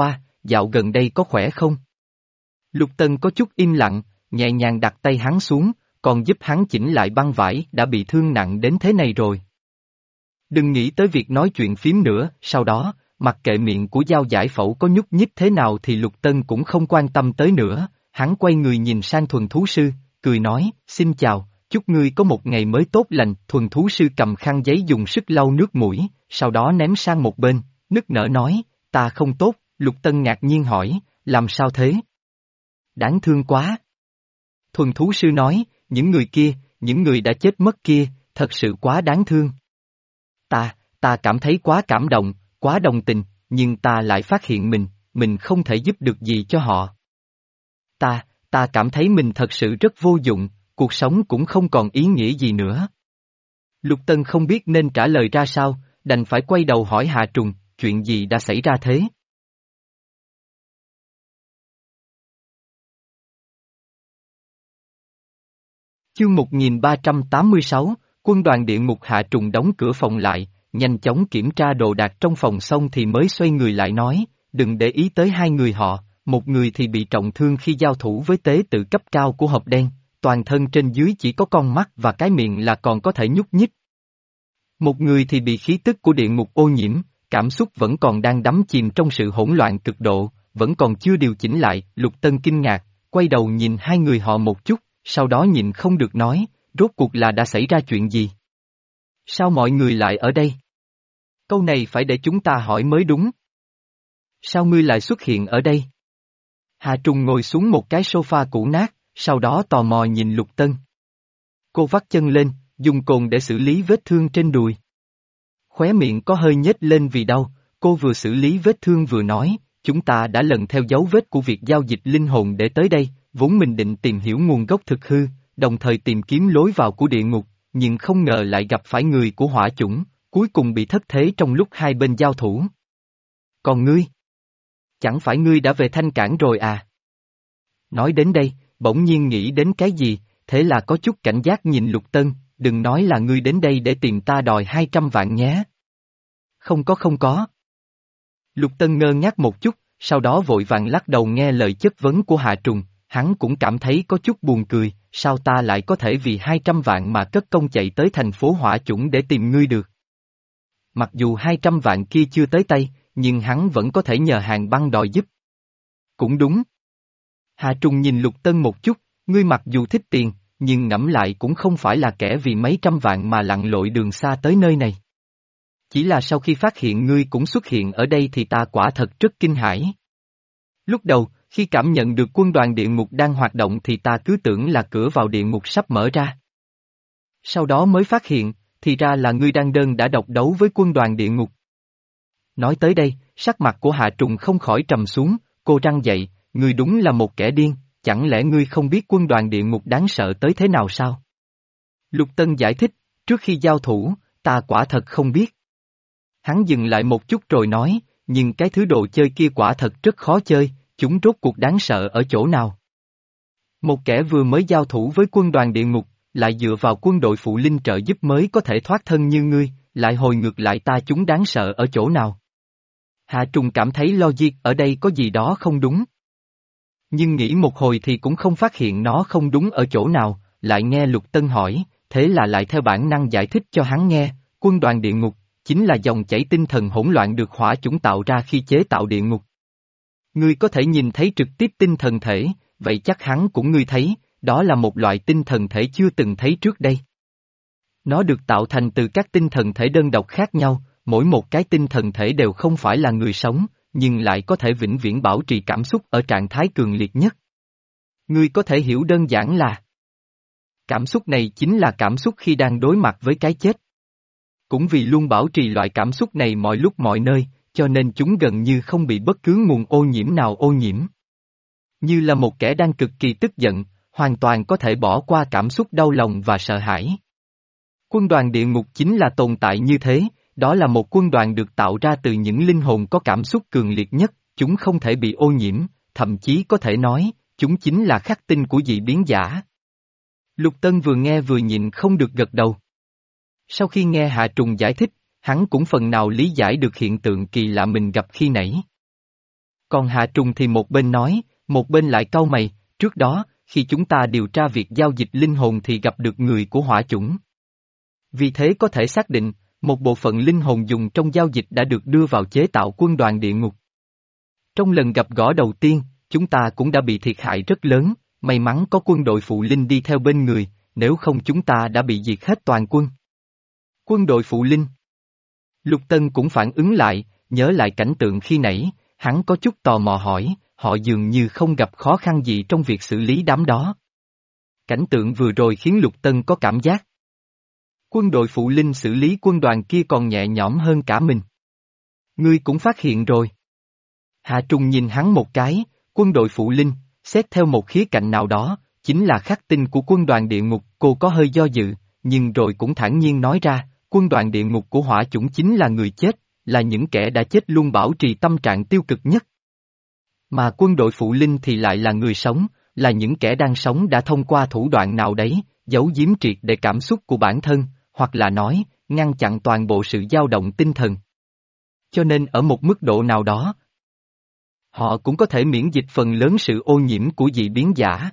dạo gần đây có khỏe không? Lục Tân có chút im lặng, nhẹ nhàng đặt tay hắn xuống, còn giúp hắn chỉnh lại băng vải đã bị thương nặng đến thế này rồi. Đừng nghĩ tới việc nói chuyện phím nữa, sau đó, mặc kệ miệng của Giao Giải Phẫu có nhúc nhích thế nào thì Lục Tân cũng không quan tâm tới nữa, hắn quay người nhìn sang thuần thú sư, cười nói, xin chào, chúc ngươi có một ngày mới tốt lành, thuần thú sư cầm khăn giấy dùng sức lau nước mũi, sau đó ném sang một bên, nức nở nói, ta không tốt, Lục Tân ngạc nhiên hỏi, làm sao thế? Đáng thương quá. Thuần thú sư nói, những người kia, những người đã chết mất kia, thật sự quá đáng thương. Ta, ta cảm thấy quá cảm động, quá đồng tình, nhưng ta lại phát hiện mình, mình không thể giúp được gì cho họ. Ta, ta cảm thấy mình thật sự rất vô dụng, cuộc sống cũng không còn ý nghĩa gì nữa. Lục Tân không biết nên trả lời ra sao, đành phải quay đầu hỏi Hạ Trùng, chuyện gì đã xảy ra thế? Chương một nghìn ba trăm tám mươi sáu, quân đoàn địa ngục. Hạ Trùng đóng cửa phòng lại, nhanh chóng kiểm tra đồ đạc trong phòng xong thì mới xoay người lại nói, đừng để ý tới hai người họ, một người thì bị trọng thương khi giao thủ với tế tự cấp cao của hộp đen, toàn thân trên dưới chỉ có con mắt và cái miệng là còn có thể nhúc nhích. Một người thì bị khí tức của địa ngục ô nhiễm, cảm xúc vẫn còn đang đắm chìm trong sự hỗn loạn cực độ, vẫn còn chưa điều chỉnh lại. Lục Tân kinh ngạc, quay đầu nhìn hai người họ một chút, sau đó nhịn không được nói, rốt cuộc là đã xảy ra chuyện gì? Sao mọi người lại ở đây? Câu này phải để chúng ta hỏi mới đúng. Sao ngươi lại xuất hiện ở đây? Hà Trùng ngồi xuống một cái sofa cũ nát, sau đó tò mò nhìn Lục Tân. Cô vắt chân lên, dùng cồn để xử lý vết thương trên đùi. Khóe miệng có hơi nhếch lên vì đau, cô vừa xử lý vết thương vừa nói, chúng ta đã lần theo dấu vết của việc giao dịch linh hồn để tới đây, vốn mình định tìm hiểu nguồn gốc thực hư, đồng thời tìm kiếm lối vào của địa ngục, nhưng không ngờ lại gặp phải người của hỏa chủng, cuối cùng bị thất thế trong lúc hai bên giao thủ. Còn ngươi? Chẳng phải ngươi đã về Thanh Cảng rồi à? Nói đến đây, bỗng nhiên nghĩ đến cái gì, thế là có chút cảnh giác nhìn Lục Tân, đừng nói là ngươi đến đây để tìm ta đòi hai trăm vạn nhé. Không có không có. Lục Tân ngơ ngác một chút, sau đó vội vàng lắc đầu nghe lời chất vấn của Hạ Trùng, hắn cũng cảm thấy có chút buồn cười, sao ta lại có thể vì hai trăm vạn mà cất công chạy tới thành phố hỏa chủng để tìm ngươi được. Mặc dù hai trăm vạn kia chưa tới tay, nhưng hắn vẫn có thể nhờ hàng băng đòi giúp. Cũng đúng. Hà Trùng nhìn Lục Tân một chút, ngươi mặc dù thích tiền, nhưng ngẫm lại cũng không phải là kẻ vì mấy trăm vạn mà lặn lội đường xa tới nơi này. Chỉ là sau khi phát hiện ngươi cũng xuất hiện ở đây thì ta quả thật rất kinh hãi. Lúc đầu, khi cảm nhận được quân đoàn địa ngục đang hoạt động thì ta cứ tưởng là cửa vào địa ngục sắp mở ra. Sau đó mới phát hiện, thì ra là ngươi đang đơn đã độc đấu với quân đoàn địa ngục. Nói tới đây, sắc mặt của Hạ Trùng không khỏi trầm xuống, cô răng dậy, ngươi đúng là một kẻ điên, chẳng lẽ ngươi không biết quân đoàn địa ngục đáng sợ tới thế nào sao? Lục Tân giải thích, trước khi giao thủ, ta quả thật không biết. Hắn dừng lại một chút rồi nói, nhưng cái thứ đồ chơi kia quả thật rất khó chơi, chúng rốt cuộc đáng sợ ở chỗ nào? Một kẻ vừa mới giao thủ với quân đoàn địa ngục, lại dựa vào quân đội phụ linh trợ giúp mới có thể thoát thân như ngươi, lại hồi ngược lại ta chúng đáng sợ ở chỗ nào? Hạ Trùng cảm thấy logic ở đây có gì đó không đúng. Nhưng nghĩ một hồi thì cũng không phát hiện nó không đúng ở chỗ nào, lại nghe Lục Tân hỏi, thế là lại theo bản năng giải thích cho hắn nghe, quân đoàn địa ngục, chính là dòng chảy tinh thần hỗn loạn được hỏa chủng tạo ra khi chế tạo địa ngục. Ngươi có thể nhìn thấy trực tiếp tinh thần thể, vậy chắc hắn cũng ngươi thấy, đó là một loại tinh thần thể chưa từng thấy trước đây. Nó được tạo thành từ các tinh thần thể đơn độc khác nhau, mỗi một cái tinh thần thể đều không phải là người sống, nhưng lại có thể vĩnh viễn bảo trì cảm xúc ở trạng thái cường liệt nhất. Ngươi có thể hiểu đơn giản là cảm xúc này chính là cảm xúc khi đang đối mặt với cái chết. Cũng vì luôn bảo trì loại cảm xúc này mọi lúc mọi nơi, cho nên chúng gần như không bị bất cứ nguồn ô nhiễm nào ô nhiễm. Như là một kẻ đang cực kỳ tức giận, hoàn toàn có thể bỏ qua cảm xúc đau lòng và sợ hãi. Quân đoàn địa ngục chính là tồn tại như thế, đó là một quân đoàn được tạo ra từ những linh hồn có cảm xúc cường liệt nhất, chúng không thể bị ô nhiễm, thậm chí có thể nói, chúng chính là khắc tinh của dị biến giả. Lục Tân vừa nghe vừa nhịn không được gật đầu. Sau khi nghe Hạ Trùng giải thích, hắn cũng phần nào lý giải được hiện tượng kỳ lạ mình gặp khi nãy. Còn Hạ Trùng thì một bên nói, một bên lại cau mày, trước đó, khi chúng ta điều tra việc giao dịch linh hồn thì gặp được người của hỏa chủng. Vì thế có thể xác định, một bộ phận linh hồn dùng trong giao dịch đã được đưa vào chế tạo quân đoàn địa ngục. Trong lần gặp gỡ đầu tiên, chúng ta cũng đã bị thiệt hại rất lớn, may mắn có quân đội phụ linh đi theo bên người, nếu không chúng ta đã bị diệt hết toàn quân. Quân đội phụ linh. Lục Tân cũng phản ứng lại, nhớ lại cảnh tượng khi nãy, hắn có chút tò mò hỏi, họ dường như không gặp khó khăn gì trong việc xử lý đám đó. Cảnh tượng vừa rồi khiến Lục Tân có cảm giác. Quân đội phụ linh xử lý quân đoàn kia còn nhẹ nhõm hơn cả mình. Ngươi cũng phát hiện rồi. Hạ Trung nhìn hắn một cái, quân đội phụ linh, xét theo một khía cạnh nào đó, chính là khắc tinh của quân đoàn địa ngục. Cô có hơi do dự, nhưng rồi cũng thản nhiên nói ra, quân đoàn địa ngục của hỏa chủng chính là người chết, là những kẻ đã chết luôn bảo trì tâm trạng tiêu cực nhất. Mà quân đội phụ linh thì lại là người sống, là những kẻ đang sống đã thông qua thủ đoạn nào đấy, giấu giếm triệt để cảm xúc của bản thân, hoặc là nói, ngăn chặn toàn bộ sự dao động tinh thần. Cho nên ở một mức độ nào đó, họ cũng có thể miễn dịch phần lớn sự ô nhiễm của dị biến giả.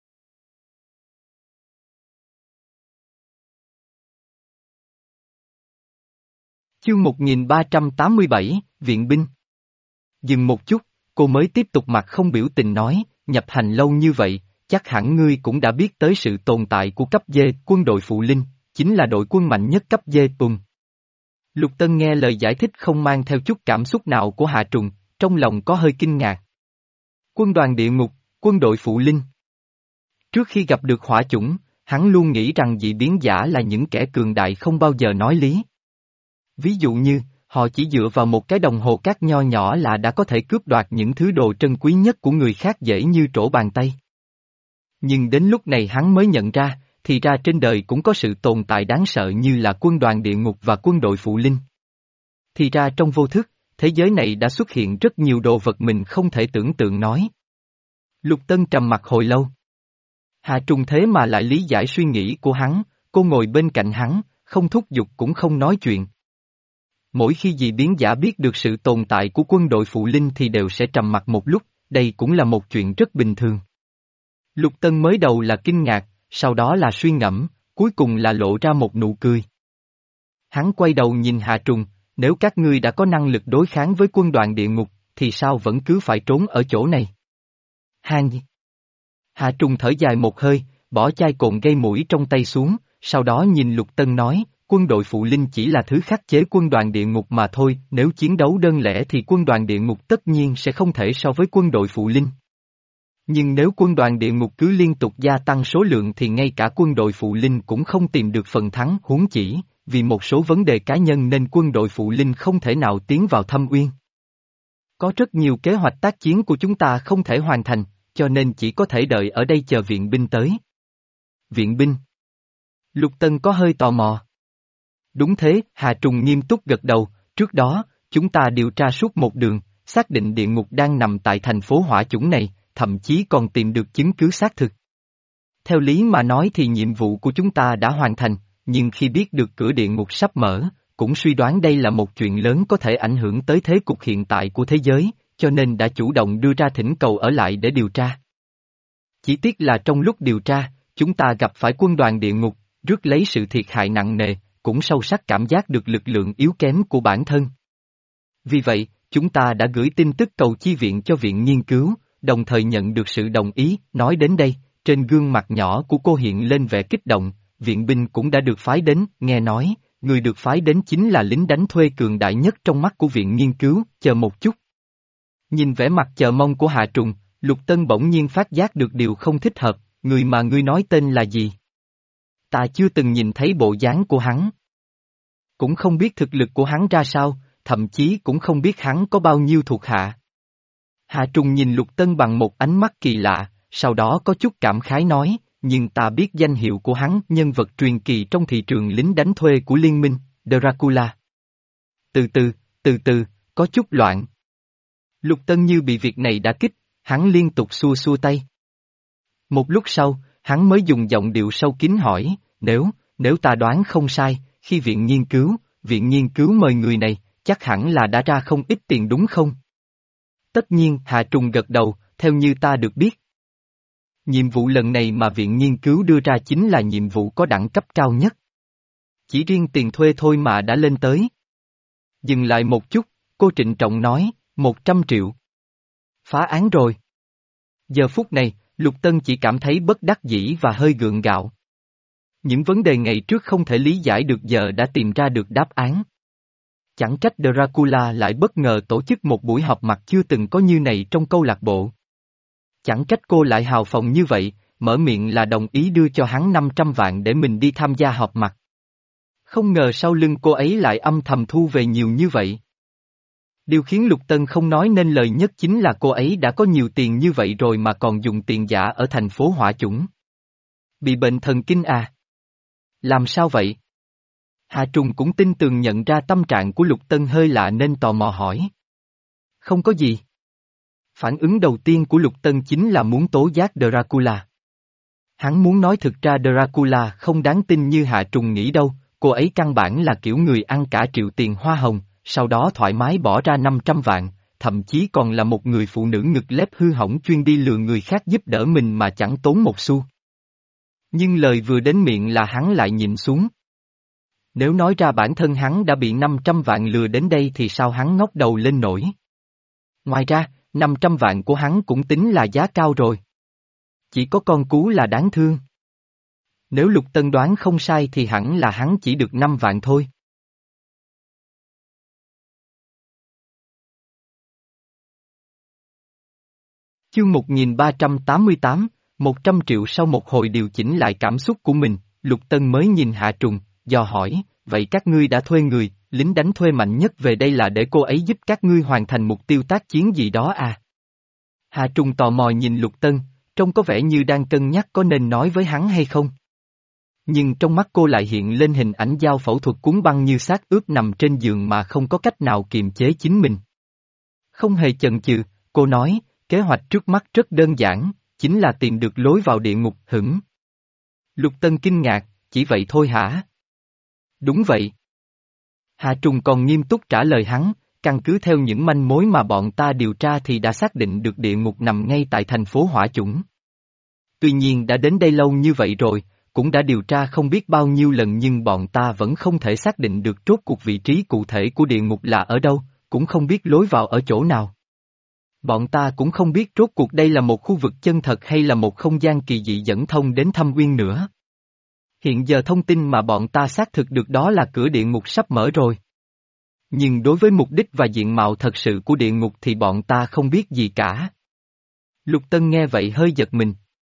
Chương một nghìn ba trăm tám mươi bảy, Viện binh. Dừng một chút, cô mới tiếp tục mặt không biểu tình nói, nhập hành lâu như vậy, chắc hẳn ngươi cũng đã biết tới sự tồn tại của cấp D quân đội phụ linh, chính là đội quân mạnh nhất cấp D Tùng. Lục Tân nghe lời giải thích không mang theo chút cảm xúc nào của Hạ Trùng, trong lòng có hơi kinh ngạc. Quân đoàn địa ngục, quân đội phụ linh. Trước khi gặp được hỏa chủng, hắn luôn nghĩ rằng dị biến giả là những kẻ cường đại không bao giờ nói lý. Ví dụ như, họ chỉ dựa vào một cái đồng hồ cát nho nhỏ là đã có thể cướp đoạt những thứ đồ trân quý nhất của người khác dễ như trổ bàn tay. Nhưng đến lúc này hắn mới nhận ra, thì ra trên đời cũng có sự tồn tại đáng sợ như là quân đoàn địa ngục và quân đội phụ linh. Thì ra trong vô thức, thế giới này đã xuất hiện rất nhiều đồ vật mình không thể tưởng tượng nói. Lục Tân trầm mặt hồi lâu. Hà Trùng thế mà lại lý giải suy nghĩ của hắn, cô ngồi bên cạnh hắn, không thúc giục cũng không nói chuyện. Mỗi khi dị biến giả biết được sự tồn tại của quân đội phụ linh thì đều sẽ trầm mặt một lúc, đây cũng là một chuyện rất bình thường. Lục Tân mới đầu là kinh ngạc, sau đó là suy ngẫm, cuối cùng là lộ ra một nụ cười. Hắn quay đầu nhìn Hạ Trùng, nếu các ngươi đã có năng lực đối kháng với quân đoàn địa ngục, thì sao vẫn cứ phải trốn ở chỗ này? Hang! Hạ Trùng thở dài một hơi, bỏ chai cồn gây mũi trong tay xuống, sau đó nhìn Lục Tân nói, quân đội phụ linh chỉ là thứ khắc chế quân đoàn địa ngục mà thôi, nếu chiến đấu đơn lẻ thì quân đoàn địa ngục tất nhiên sẽ không thể so với quân đội phụ linh. Nhưng nếu quân đoàn địa ngục cứ liên tục gia tăng số lượng thì ngay cả quân đội phụ linh cũng không tìm được phần thắng, huống chỉ, vì một số vấn đề cá nhân nên quân đội phụ linh không thể nào tiến vào Thâm Uyên. Có rất nhiều kế hoạch tác chiến của chúng ta không thể hoàn thành, cho nên chỉ có thể đợi ở đây chờ viện binh tới. Viện binh? Lục Tân có hơi tò mò. Đúng thế, Hà Trùng nghiêm túc gật đầu, trước đó, chúng ta điều tra suốt một đường, xác định địa ngục đang nằm tại thành phố hỏa chủng này, thậm chí còn tìm được chứng cứ xác thực. Theo lý mà nói thì nhiệm vụ của chúng ta đã hoàn thành, nhưng khi biết được cửa địa ngục sắp mở, cũng suy đoán đây là một chuyện lớn có thể ảnh hưởng tới thế cục hiện tại của thế giới, cho nên đã chủ động đưa ra thỉnh cầu ở lại để điều tra. Chỉ tiếc là trong lúc điều tra, chúng ta gặp phải quân đoàn địa ngục, rước lấy sự thiệt hại nặng nề, cũng sâu sắc cảm giác được lực lượng yếu kém của bản thân. Vì vậy, chúng ta đã gửi tin tức cầu chi viện cho viện nghiên cứu, đồng thời nhận được sự đồng ý. Nói đến đây, trên gương mặt nhỏ của cô hiện lên vẻ kích động, viện binh cũng đã được phái đến, nghe nói, người được phái đến chính là lính đánh thuê cường đại nhất trong mắt của viện nghiên cứu, chờ một chút. Nhìn vẻ mặt chờ mong của Hạ Trùng, Lục Tân bỗng nhiên phát giác được điều không thích hợp, người mà ngươi nói tên là gì? Ta chưa từng nhìn thấy bộ dáng của hắn. Cũng không biết thực lực của hắn ra sao, thậm chí cũng không biết hắn có bao nhiêu thuộc hạ. Hạ Trùng nhìn Lục Tân bằng một ánh mắt kỳ lạ, sau đó có chút cảm khái nói, nhưng ta biết danh hiệu của hắn, nhân vật truyền kỳ trong thị trường lính đánh thuê của liên minh, Dracula. Từ từ, từ từ, có chút loạn. Lục Tân như bị việc này đã kích, hắn liên tục xua xua tay. Một lúc sau, hắn mới dùng giọng điệu sâu kín hỏi, nếu, nếu ta đoán không sai, khi viện nghiên cứu, viện nghiên cứu mời người này, chắc hẳn là đã ra không ít tiền đúng không? Tất nhiên, Hạ Trùng gật đầu, theo như ta được biết. Nhiệm vụ lần này mà viện nghiên cứu đưa ra chính là nhiệm vụ có đẳng cấp cao nhất. Chỉ riêng tiền thuê thôi mà đã lên tới. Dừng lại một chút, cô trịnh trọng nói, một trăm triệu. Phá án rồi. Giờ phút này, Lục Tân chỉ cảm thấy bất đắc dĩ và hơi gượng gạo. Những vấn đề ngày trước không thể lý giải được giờ đã tìm ra được đáp án. Chẳng trách Dracula lại bất ngờ tổ chức một buổi họp mặt chưa từng có như này trong câu lạc bộ. Chẳng trách cô lại hào phóng như vậy, mở miệng là đồng ý đưa cho hắn năm trăm vạn để mình đi tham gia họp mặt. Không ngờ sau lưng cô ấy lại âm thầm thu về nhiều như vậy. Điều khiến Lục Tân không nói nên lời nhất chính là cô ấy đã có nhiều tiền như vậy rồi mà còn dùng tiền giả ở thành phố Hỏa Chủng. Bị bệnh thần kinh à? Làm sao vậy? Hà Trùng cũng tin tường nhận ra tâm trạng của Lục Tân hơi lạ nên tò mò hỏi. Không có gì. Phản ứng đầu tiên của Lục Tân chính là muốn tố giác Dracula. Hắn muốn nói thực ra Dracula không đáng tin như Hạ Trùng nghĩ đâu, cô ấy căn bản là kiểu người ăn cả triệu tiền hoa hồng, sau đó thoải mái bỏ ra năm trăm vạn, thậm chí còn là một người phụ nữ ngực lép hư hỏng chuyên đi lừa người khác giúp đỡ mình mà chẳng tốn một xu. Nhưng lời vừa đến miệng là hắn lại nhịn xuống. Nếu nói ra bản thân hắn đã bị năm trăm vạn lừa đến đây thì sao hắn ngóc đầu lên nổi. Ngoài ra, năm trăm vạn của hắn cũng tính là giá cao rồi. Chỉ có con cú là đáng thương. Nếu Lục Tân đoán không sai thì hẳn là hắn chỉ được năm vạn thôi. Chương một nghìn ba trăm tám mươi tám, một trăm triệu. Sau một hồi điều chỉnh lại cảm xúc của mình, Lục Tân mới nhìn Hạ Trùng, dò hỏi, vậy các ngươi đã thuê người, lính đánh thuê mạnh nhất về đây là để cô ấy giúp các ngươi hoàn thành mục tiêu tác chiến gì đó à? Hạ Trùng tò mò nhìn Lục Tân, trông có vẻ như đang cân nhắc có nên nói với hắn hay không. Nhưng trong mắt cô lại hiện lên hình ảnh dao phẫu thuật cuốn băng như xác ướp nằm trên giường mà không có cách nào kiềm chế chính mình. Không hề chần chừ, cô nói, kế hoạch trước mắt rất đơn giản, chính là tìm được lối vào địa ngục. Hửng. Lục Tân kinh ngạc, chỉ vậy thôi hả? Đúng vậy. Hạ Trùng còn nghiêm túc trả lời hắn, căn cứ theo những manh mối mà bọn ta điều tra thì đã xác định được địa ngục nằm ngay tại thành phố Hỏa Chủng. Tuy nhiên đã đến đây lâu như vậy rồi, cũng đã điều tra không biết bao nhiêu lần nhưng bọn ta vẫn không thể xác định được rốt cuộc vị trí cụ thể của địa ngục là ở đâu, cũng không biết lối vào ở chỗ nào. Bọn ta cũng không biết rốt cuộc đây là một khu vực chân thật hay là một không gian kỳ dị dẫn thông đến thâm uyên nữa. Hiện giờ thông tin mà bọn ta xác thực được đó là cửa địa ngục sắp mở rồi. Nhưng đối với mục đích và diện mạo thật sự của địa ngục thì bọn ta không biết gì cả. Lục Tân nghe vậy hơi giật mình.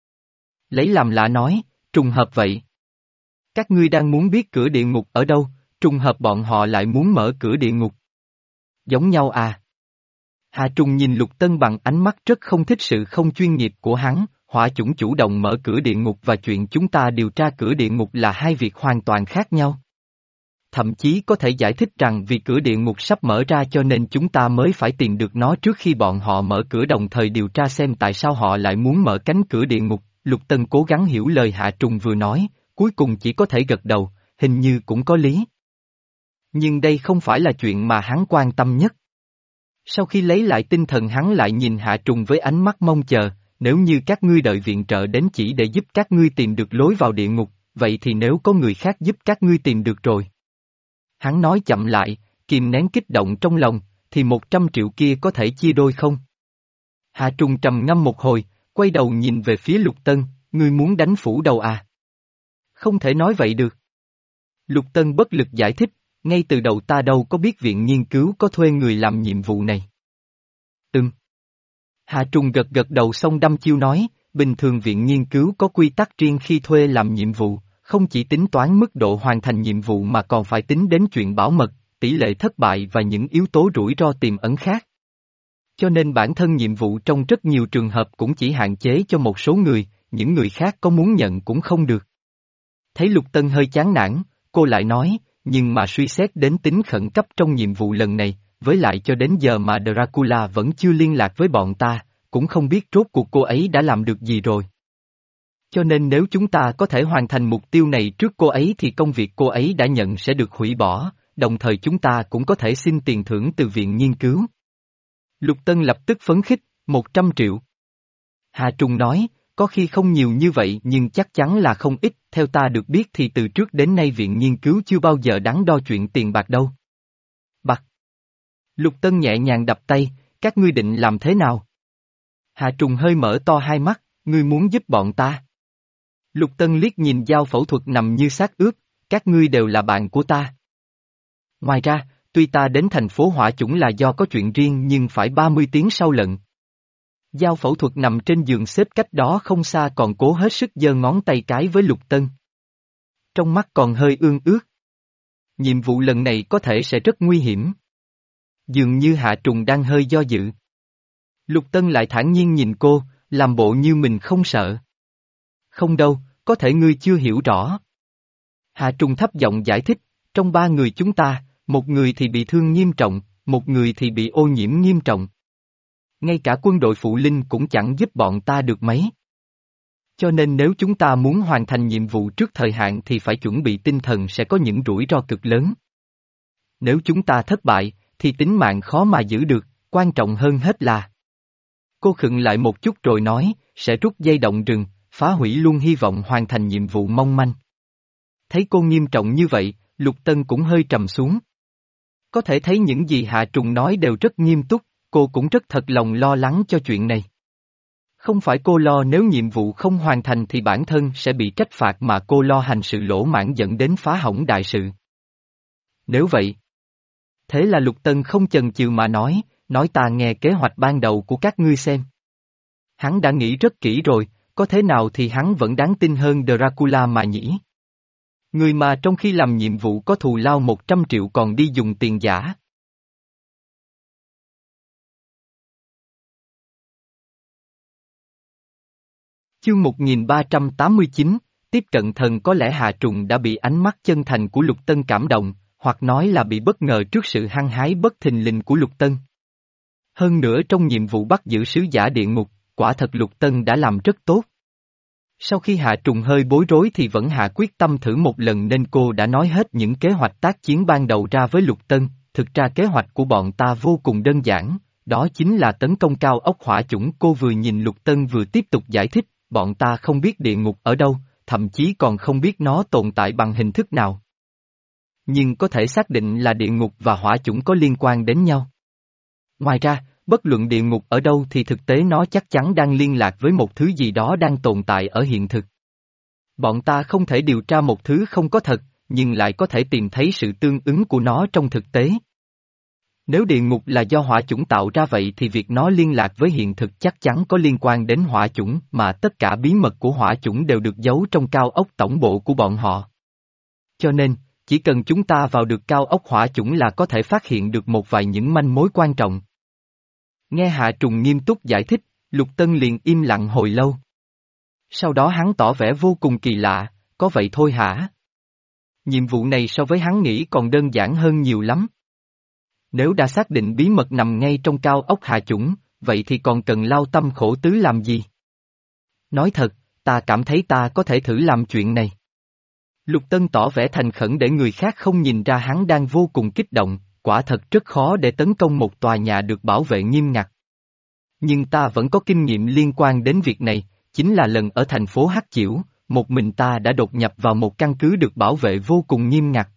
Lấy làm lạ nói, trùng hợp vậy. Các ngươi đang muốn biết cửa địa ngục ở đâu, trùng hợp bọn họ lại muốn mở cửa địa ngục. Giống nhau à? Hà Trùng nhìn Lục Tân bằng ánh mắt rất không thích sự không chuyên nghiệp của hắn, Hỏa Chủng chủ động mở cửa địa ngục và chuyện chúng ta điều tra cửa địa ngục là hai việc hoàn toàn khác nhau. Thậm chí có thể giải thích rằng vì cửa địa ngục sắp mở ra cho nên chúng ta mới phải tìm được nó trước khi bọn họ mở cửa đồng thời điều tra xem tại sao họ lại muốn mở cánh cửa địa ngục. Lục Tân cố gắng hiểu lời Hạ Trùng vừa nói, cuối cùng chỉ có thể gật đầu, hình như cũng có lý. Nhưng đây không phải là chuyện mà hắn quan tâm nhất. Sau khi lấy lại tinh thần hắn lại nhìn Hạ Trùng với ánh mắt mong chờ, nếu như các ngươi đợi viện trợ đến chỉ để giúp các ngươi tìm được lối vào địa ngục, vậy thì nếu có người khác giúp các ngươi tìm được rồi. Hắn nói chậm lại, kìm nén kích động trong lòng, thì một trăm triệu kia có thể chia đôi không? Hạ Trùng trầm ngâm một hồi, quay đầu nhìn về phía Lục Tân, ngươi muốn đánh phủ đầu à? Không thể nói vậy được. Lục Tân bất lực giải thích, ngay từ đầu ta đâu có biết viện nghiên cứu có thuê người làm nhiệm vụ này. Ừm. Hạ Trùng gật gật đầu xong đăm chiêu nói, bình thường viện nghiên cứu có quy tắc riêng khi thuê làm nhiệm vụ, không chỉ tính toán mức độ hoàn thành nhiệm vụ mà còn phải tính đến chuyện bảo mật, tỷ lệ thất bại và những yếu tố rủi ro tiềm ẩn khác. Cho nên bản thân nhiệm vụ trong rất nhiều trường hợp cũng chỉ hạn chế cho một số người, những người khác có muốn nhận cũng không được. Thấy Lục Tân hơi chán nản, cô lại nói, nhưng mà suy xét đến tính khẩn cấp trong nhiệm vụ lần này, với lại cho đến giờ mà Dracula vẫn chưa liên lạc với bọn ta, cũng không biết rốt cuộc cô ấy đã làm được gì rồi. Cho nên nếu chúng ta có thể hoàn thành mục tiêu này trước cô ấy thì công việc cô ấy đã nhận sẽ được hủy bỏ, đồng thời chúng ta cũng có thể xin tiền thưởng từ viện nghiên cứu. Lục Tân lập tức phấn khích, một trăm triệu. Hà Trùng nói, có khi không nhiều như vậy nhưng chắc chắn là không ít, theo ta được biết thì từ trước đến nay viện nghiên cứu chưa bao giờ đắn đo chuyện tiền bạc đâu. Bạc. Lục Tân nhẹ nhàng đập tay, các ngươi định làm thế nào? Hà Trùng hơi mở to hai mắt, ngươi muốn giúp bọn ta. Lục Tân liếc nhìn dao phẫu thuật nằm như xác ướp, các ngươi đều là bạn của ta. Ngoài ra, tuy ta đến thành phố Hỏa Chủng là do có chuyện riêng nhưng phải ba mươi tiếng sau lận. Dao phẫu thuật nằm trên giường xếp cách đó không xa còn cố hết sức giơ ngón tay cái với Lục Tân. Trong mắt còn hơi ương ướt. Nhiệm vụ lần này có thể sẽ rất nguy hiểm. Dường như Hạ Trùng đang hơi do dự. Lục Tân lại thản nhiên nhìn cô, làm bộ như mình không sợ. Không đâu, có thể ngươi chưa hiểu rõ. Hạ Trùng thấp giọng giải thích, trong ba người chúng ta, một người thì bị thương nghiêm trọng, một người thì bị ô nhiễm nghiêm trọng. Ngay cả quân đội phụ linh cũng chẳng giúp bọn ta được mấy. Cho nên nếu chúng ta muốn hoàn thành nhiệm vụ trước thời hạn thì phải chuẩn bị tinh thần sẽ có những rủi ro cực lớn. Nếu chúng ta thất bại, thì tính mạng khó mà giữ được, quan trọng hơn hết là. Cô khựng lại một chút rồi nói, sẽ rút dây động rừng, phá hủy luôn hy vọng hoàn thành nhiệm vụ mong manh. Thấy cô nghiêm trọng như vậy, Lục Tân cũng hơi trầm xuống. Có thể thấy những gì Hạ Trùng nói đều rất nghiêm túc, cô cũng rất thật lòng lo lắng cho chuyện này. Không phải cô lo nếu nhiệm vụ không hoàn thành thì bản thân sẽ bị trách phạt mà cô lo hành sự lỗ mãng dẫn đến phá hỏng đại sự. Nếu vậy, thế là Lục Tân không chần chừ mà nói, nói ta nghe kế hoạch ban đầu của các ngươi xem. Hắn đã nghĩ rất kỹ rồi, có thế nào thì hắn vẫn đáng tin hơn Dracula mà nhỉ. Người mà trong khi làm nhiệm vụ có thù lao một trăm triệu còn đi dùng tiền giả. Chương một nghìn ba trăm tám mươi chín, tiếp cận thần có lẽ Hạ Trùng đã bị ánh mắt chân thành của Lục Tân cảm động, hoặc nói là bị bất ngờ trước sự hăng hái bất thình lình của Lục Tân. Hơn nữa trong nhiệm vụ bắt giữ sứ giả địa ngục, quả thật Lục Tân đã làm rất tốt. Sau khi Hạ Trùng hơi bối rối thì vẫn hạ quyết tâm thử một lần nên cô đã nói hết những kế hoạch tác chiến ban đầu ra với Lục Tân, thực ra kế hoạch của bọn ta vô cùng đơn giản, đó chính là tấn công cao ốc Hỏa Chủng. Cô vừa nhìn Lục Tân vừa tiếp tục giải thích, bọn ta không biết địa ngục ở đâu, thậm chí còn không biết nó tồn tại bằng hình thức nào. Nhưng có thể xác định là địa ngục và Hỏa Chủng có liên quan đến nhau. Ngoài ra, bất luận địa ngục ở đâu thì thực tế nó chắc chắn đang liên lạc với một thứ gì đó đang tồn tại ở hiện thực. Bọn ta không thể điều tra một thứ không có thật, nhưng lại có thể tìm thấy sự tương ứng của nó trong thực tế. Nếu địa ngục là do Hỏa Chủng tạo ra vậy thì việc nó liên lạc với hiện thực chắc chắn có liên quan đến Hỏa Chủng mà tất cả bí mật của Hỏa Chủng đều được giấu trong cao ốc tổng bộ của bọn họ. Cho nên, chỉ cần chúng ta vào được cao ốc Hỏa Chủng là có thể phát hiện được một vài những manh mối quan trọng. Nghe Hạ Trùng nghiêm túc giải thích, Lục Tân liền im lặng hồi lâu. Sau đó hắn tỏ vẻ vô cùng kỳ lạ, có vậy thôi hả? Nhiệm vụ này so với hắn nghĩ còn đơn giản hơn nhiều lắm. Nếu đã xác định bí mật nằm ngay trong cao ốc Hạ Chủng, vậy thì còn cần lao tâm khổ tứ làm gì? Nói thật, ta cảm thấy ta có thể thử làm chuyện này. Lục Tân tỏ vẻ thành khẩn để người khác không nhìn ra hắn đang vô cùng kích động, quả thật rất khó để tấn công một tòa nhà được bảo vệ nghiêm ngặt. Nhưng ta vẫn có kinh nghiệm liên quan đến việc này, chính là lần ở thành phố Hắc Chiểu, một mình ta đã đột nhập vào một căn cứ được bảo vệ vô cùng nghiêm ngặt.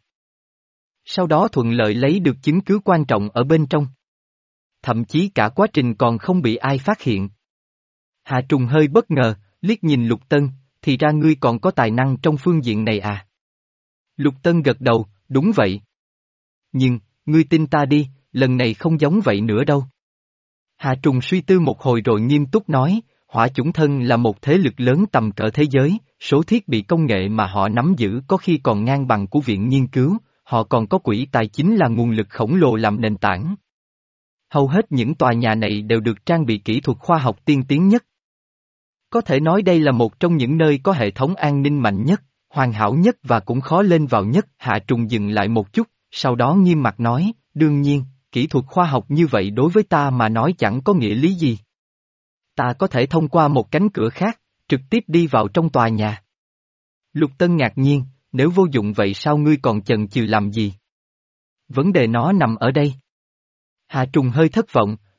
Sau đó thuận lợi lấy được chứng cứ quan trọng ở bên trong. Thậm chí cả quá trình còn không bị ai phát hiện. Hạ Trùng hơi bất ngờ, liếc nhìn Lục Tân, thì ra ngươi còn có tài năng trong phương diện này à? Lục Tân gật đầu, đúng vậy. Nhưng, ngươi tin ta đi, lần này không giống vậy nữa đâu. Hạ Trùng suy tư một hồi rồi nghiêm túc nói, Hỏa Chủng Thân là một thế lực lớn tầm cỡ thế giới, số thiết bị công nghệ mà họ nắm giữ có khi còn ngang bằng của viện nghiên cứu, họ còn có quỹ tài chính là nguồn lực khổng lồ làm nền tảng. Hầu hết những tòa nhà này đều được trang bị kỹ thuật khoa học tiên tiến nhất. Có thể nói đây là một trong những nơi có hệ thống an ninh mạnh nhất, hoàn hảo nhất và cũng khó lên vào nhất. Hạ Trùng dừng lại một chút, sau đó nghiêm mặt nói, đương nhiên, kỹ thuật khoa học như vậy đối với ta mà nói chẳng có nghĩa lý gì. Ta có thể thông qua một cánh cửa khác, trực tiếp đi vào trong tòa nhà. Lục Tân ngạc nhiên, nếu vô dụng vậy sao ngươi còn chần chừ làm gì? Vấn đề nó nằm ở đây. Hà Trùng hơi thất vọng,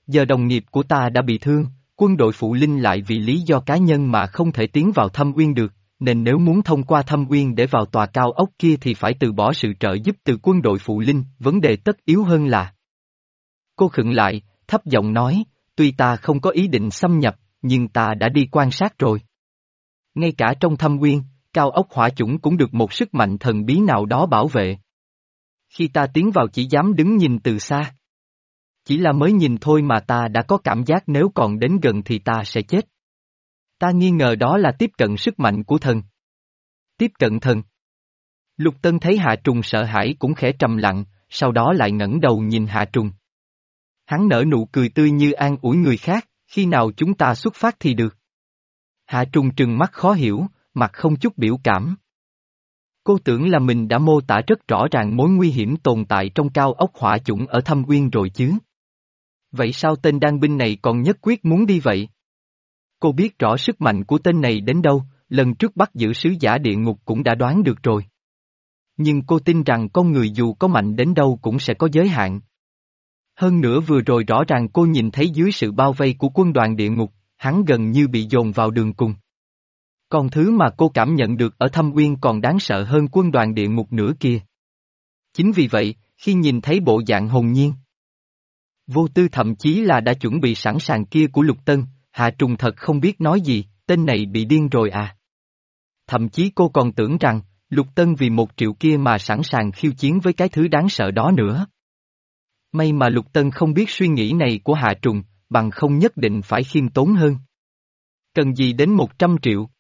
giờ đồng nghiệp của ta đã bị thương, quân đội phụ linh lại vì lý do cá nhân mà không thể tiến vào Thâm Uyên được, nên nếu muốn thông qua Thâm Uyên để vào tòa cao ốc kia thì phải từ bỏ sự trợ giúp từ quân đội phụ linh, vấn đề tất yếu hơn là. Cô khựng lại, thấp giọng nói, tuy ta không có ý định xâm nhập, nhưng ta đã đi quan sát rồi. Ngay cả trong Thâm Uyên, cao ốc hỏa chủng cũng được một sức mạnh thần bí nào đó bảo vệ. Khi ta tiến vào chỉ dám đứng nhìn từ xa. Chỉ là mới nhìn thôi mà ta đã có cảm giác nếu còn đến gần thì ta sẽ chết. Ta nghi ngờ đó là tiếp cận sức mạnh của thần. Tiếp cận thần. Lục Tân thấy Hạ Trùng sợ hãi cũng khẽ trầm lặng, sau đó lại ngẩng đầu nhìn Hạ Trùng. Hắn nở nụ cười tươi như an ủi người khác, khi nào chúng ta xuất phát thì được. Hạ Trùng trừng mắt khó hiểu, mặt không chút biểu cảm. Cô tưởng là mình đã mô tả rất rõ ràng mối nguy hiểm tồn tại trong cao ốc hỏa chủng ở Thâm Uyên rồi chứ. Vậy sao tên đan binh này còn nhất quyết muốn đi vậy? Cô biết rõ sức mạnh của tên này đến đâu, lần trước bắt giữ sứ giả địa ngục cũng đã đoán được rồi. Nhưng cô tin rằng con người dù có mạnh đến đâu cũng sẽ có giới hạn. Hơn nữa vừa rồi rõ ràng cô nhìn thấy dưới sự bao vây của quân đoàn địa ngục, hắn gần như bị dồn vào đường cùng. Còn thứ mà cô cảm nhận được ở Thâm Uyên còn đáng sợ hơn quân đoàn địa ngục nữa kia. Chính vì vậy, khi nhìn thấy bộ dạng hồn nhiên, vô tư thậm chí là đã chuẩn bị sẵn sàng kia của Lục Tân, Hạ Trùng thật không biết nói gì, tên này bị điên rồi à. Thậm chí cô còn tưởng rằng, Lục Tân vì một triệu kia mà sẵn sàng khiêu chiến với cái thứ đáng sợ đó nữa. May mà Lục Tân không biết suy nghĩ này của Hạ Trùng, bằng không nhất định phải khiêm tốn hơn. Cần gì đến một trăm triệu?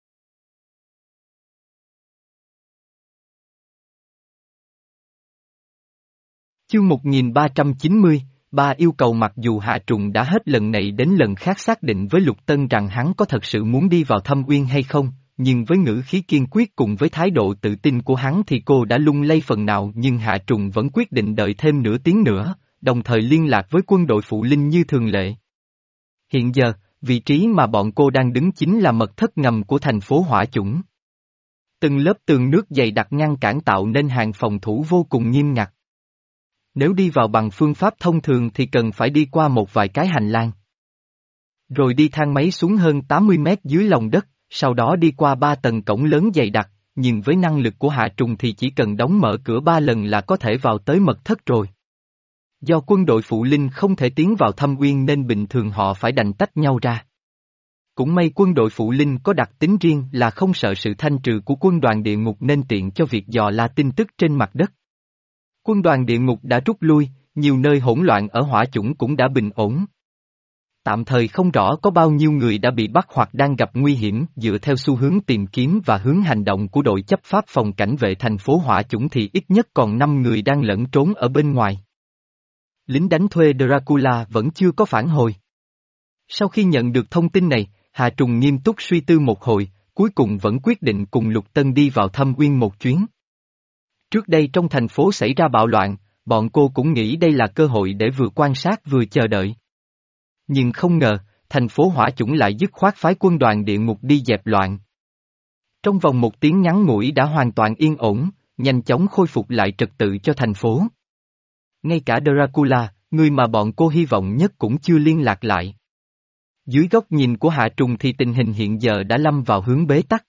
Chương một nghìn ba trăm chín mươi, ba yêu cầu. Mặc dù Hạ Trùng đã hết lần này đến lần khác xác định với Lục Tân rằng hắn có thật sự muốn đi vào Thâm Uyên hay không, nhưng với ngữ khí kiên quyết cùng với thái độ tự tin của hắn thì cô đã lung lay phần nào, nhưng Hạ Trùng vẫn quyết định đợi thêm nửa tiếng nữa, đồng thời liên lạc với quân đội phụ linh như thường lệ. Hiện giờ, vị trí mà bọn cô đang đứng chính là mật thất ngầm của thành phố hỏa chủng. Từng lớp tường nước dày đặc ngăn cản tạo nên hàng phòng thủ vô cùng nghiêm ngặt. Nếu đi vào bằng phương pháp thông thường thì cần phải đi qua một vài cái hành lang. Rồi đi thang máy xuống hơn tám mươi mét dưới lòng đất, sau đó đi qua ba tầng cổng lớn dày đặc, nhưng với năng lực của Hạ Trùng thì chỉ cần đóng mở cửa ba lần là có thể vào tới mật thất rồi. Do quân đội phụ linh không thể tiến vào Thâm Uyên nên bình thường họ phải đành tách nhau ra. Cũng may quân đội phụ linh có đặc tính riêng là không sợ sự thanh trừ của quân đoàn địa ngục nên tiện cho việc dò la tin tức trên mặt đất. Quân đoàn địa ngục đã rút lui, nhiều nơi hỗn loạn ở hỏa chủng cũng đã bình ổn. Tạm thời không rõ có bao nhiêu người đã bị bắt hoặc đang gặp nguy hiểm. Dựa theo xu hướng tìm kiếm và hướng hành động của đội chấp pháp phòng cảnh vệ thành phố hỏa chủng thì ít nhất còn năm người đang lẫn trốn ở bên ngoài. Lính đánh thuê Dracula vẫn chưa có phản hồi. Sau khi nhận được thông tin này, Hà Trùng nghiêm túc suy tư một hồi, cuối cùng vẫn quyết định cùng Lục Tân đi vào Thâm Uyên một chuyến. Trước đây trong thành phố xảy ra bạo loạn, bọn cô cũng nghĩ đây là cơ hội để vừa quan sát vừa chờ đợi. Nhưng không ngờ, thành phố hỏa chủng lại dứt khoát phái quân đoàn địa ngục đi dẹp loạn. Trong vòng một tiếng ngắn ngủi đã hoàn toàn yên ổn, nhanh chóng khôi phục lại trật tự cho thành phố. Ngay cả Dracula, người mà bọn cô hy vọng nhất cũng chưa liên lạc lại. Dưới góc nhìn của Hạ Trùng thì tình hình hiện giờ đã lâm vào hướng bế tắc.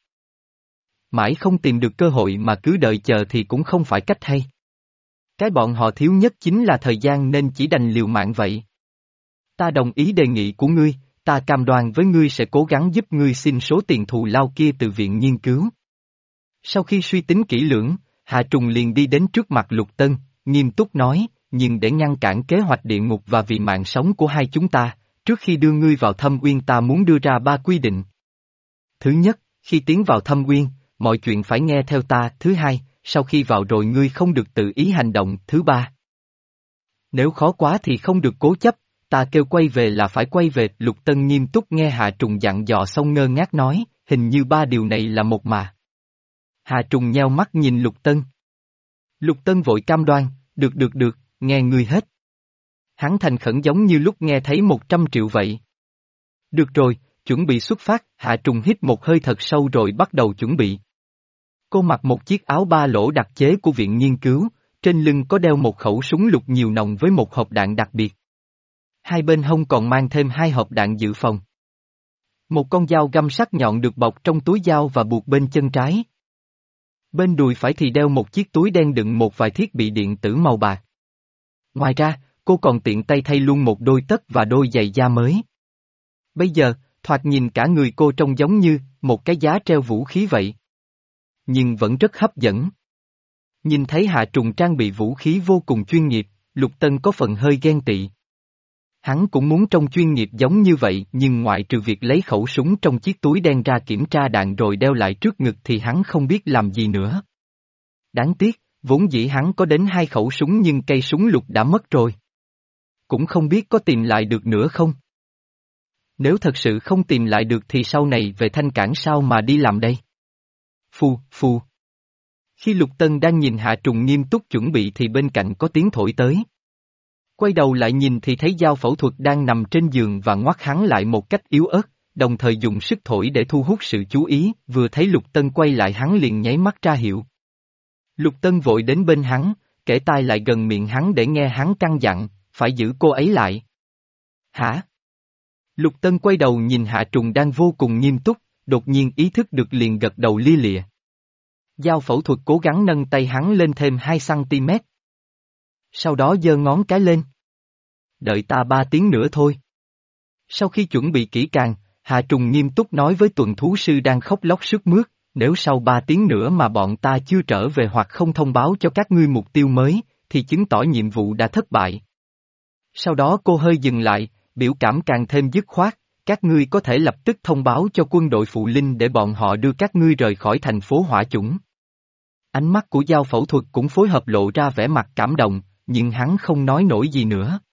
Mãi không tìm được cơ hội mà cứ đợi chờ thì cũng không phải cách hay. Cái bọn họ thiếu nhất chính là thời gian nên chỉ đành liều mạng vậy. Ta đồng ý đề nghị của ngươi, ta cam đoan với ngươi sẽ cố gắng giúp ngươi xin số tiền thù lao kia từ viện nghiên cứu. Sau khi suy tính kỹ lưỡng, Hạ Trùng liền đi đến trước mặt Lục Tân, nghiêm túc nói, nhưng để ngăn cản kế hoạch địa ngục và vì mạng sống của hai chúng ta, trước khi đưa ngươi vào Thâm Uyên ta muốn đưa ra ba quy định. Thứ nhất, khi tiến vào Thâm Uyên, mọi chuyện phải nghe theo ta. Thứ hai, sau khi vào rồi ngươi không được tự ý hành động. Thứ ba, nếu khó quá thì không được cố chấp, ta kêu quay về là phải quay về. Lục Tân nghiêm túc nghe Hạ Trùng dặn dò xong ngơ ngác nói, hình như ba điều này là một mà. Hạ Trùng nheo mắt nhìn Lục Tân. Lục Tân vội cam đoan, được được được, nghe ngươi hết. Hắn thành khẩn giống như lúc nghe thấy một trăm triệu vậy. Được rồi, chuẩn bị xuất phát. Hạ Trùng hít một hơi thật sâu rồi bắt đầu chuẩn bị. Cô mặc một chiếc áo ba lỗ đặc chế của viện nghiên cứu, trên lưng có đeo một khẩu súng lục nhiều nòng với một hộp đạn đặc biệt. hai bên hông còn mang thêm hai hộp đạn dự phòng. Một con dao găm sắc nhọn được bọc trong túi dao và buộc bên chân trái. Bên đùi phải thì đeo một chiếc túi đen đựng một vài thiết bị điện tử màu bạc. Ngoài ra, cô còn tiện tay thay luôn một đôi tất và đôi giày da mới. Bây giờ, thoạt nhìn cả người cô trông giống như một cái giá treo vũ khí vậy. Nhưng vẫn rất hấp dẫn. Nhìn thấy Hạ Trùng trang bị vũ khí vô cùng chuyên nghiệp, Lục Tân có phần hơi ghen tị. Hắn cũng muốn trông chuyên nghiệp giống như vậy, nhưng ngoại trừ việc lấy khẩu súng trong chiếc túi đen ra kiểm tra đạn rồi đeo lại trước ngực thì hắn không biết làm gì nữa. Đáng tiếc, vốn dĩ hắn có đến hai khẩu súng nhưng cây súng lục đã mất rồi. Cũng không biết có tìm lại được nữa không? Nếu thật sự không tìm lại được thì sau này về Thanh Cảng sao mà đi làm đây? Phu, phu. Khi Lục Tân đang nhìn Hạ Trùng nghiêm túc chuẩn bị thì bên cạnh có tiếng thổi tới. Quay đầu lại nhìn thì thấy dao phẫu thuật đang nằm trên giường và ngoắt hắn lại một cách yếu ớt, đồng thời dùng sức thổi để thu hút sự chú ý, vừa thấy Lục Tân quay lại hắn liền nháy mắt ra hiệu. Lục Tân vội đến bên hắn, kể tai lại gần miệng hắn để nghe hắn căn dặn, phải giữ cô ấy lại. Hả? Lục Tân quay đầu nhìn Hạ Trùng đang vô cùng nghiêm túc, đột nhiên ý thức được liền gật đầu lia lịa. Dao phẫu thuật cố gắng nâng tay hắn lên thêm hai xăng-ti-mét. Sau đó giơ ngón cái lên. Đợi ta ba tiếng nữa thôi. Sau khi chuẩn bị kỹ càng, Hạ Trùng nghiêm túc nói với tuần thú sư đang khóc lóc sướt mướt, nếu sau ba tiếng nữa mà bọn ta chưa trở về hoặc không thông báo cho các ngươi mục tiêu mới, thì chứng tỏ nhiệm vụ đã thất bại. Sau đó cô hơi dừng lại, biểu cảm càng thêm dứt khoát, các ngươi có thể lập tức thông báo cho quân đội phụ linh để bọn họ đưa các ngươi rời khỏi thành phố Hỏa Chủng. Ánh mắt của dao phẫu thuật cũng phối hợp lộ ra vẻ mặt cảm động, nhưng hắn không nói nổi gì nữa.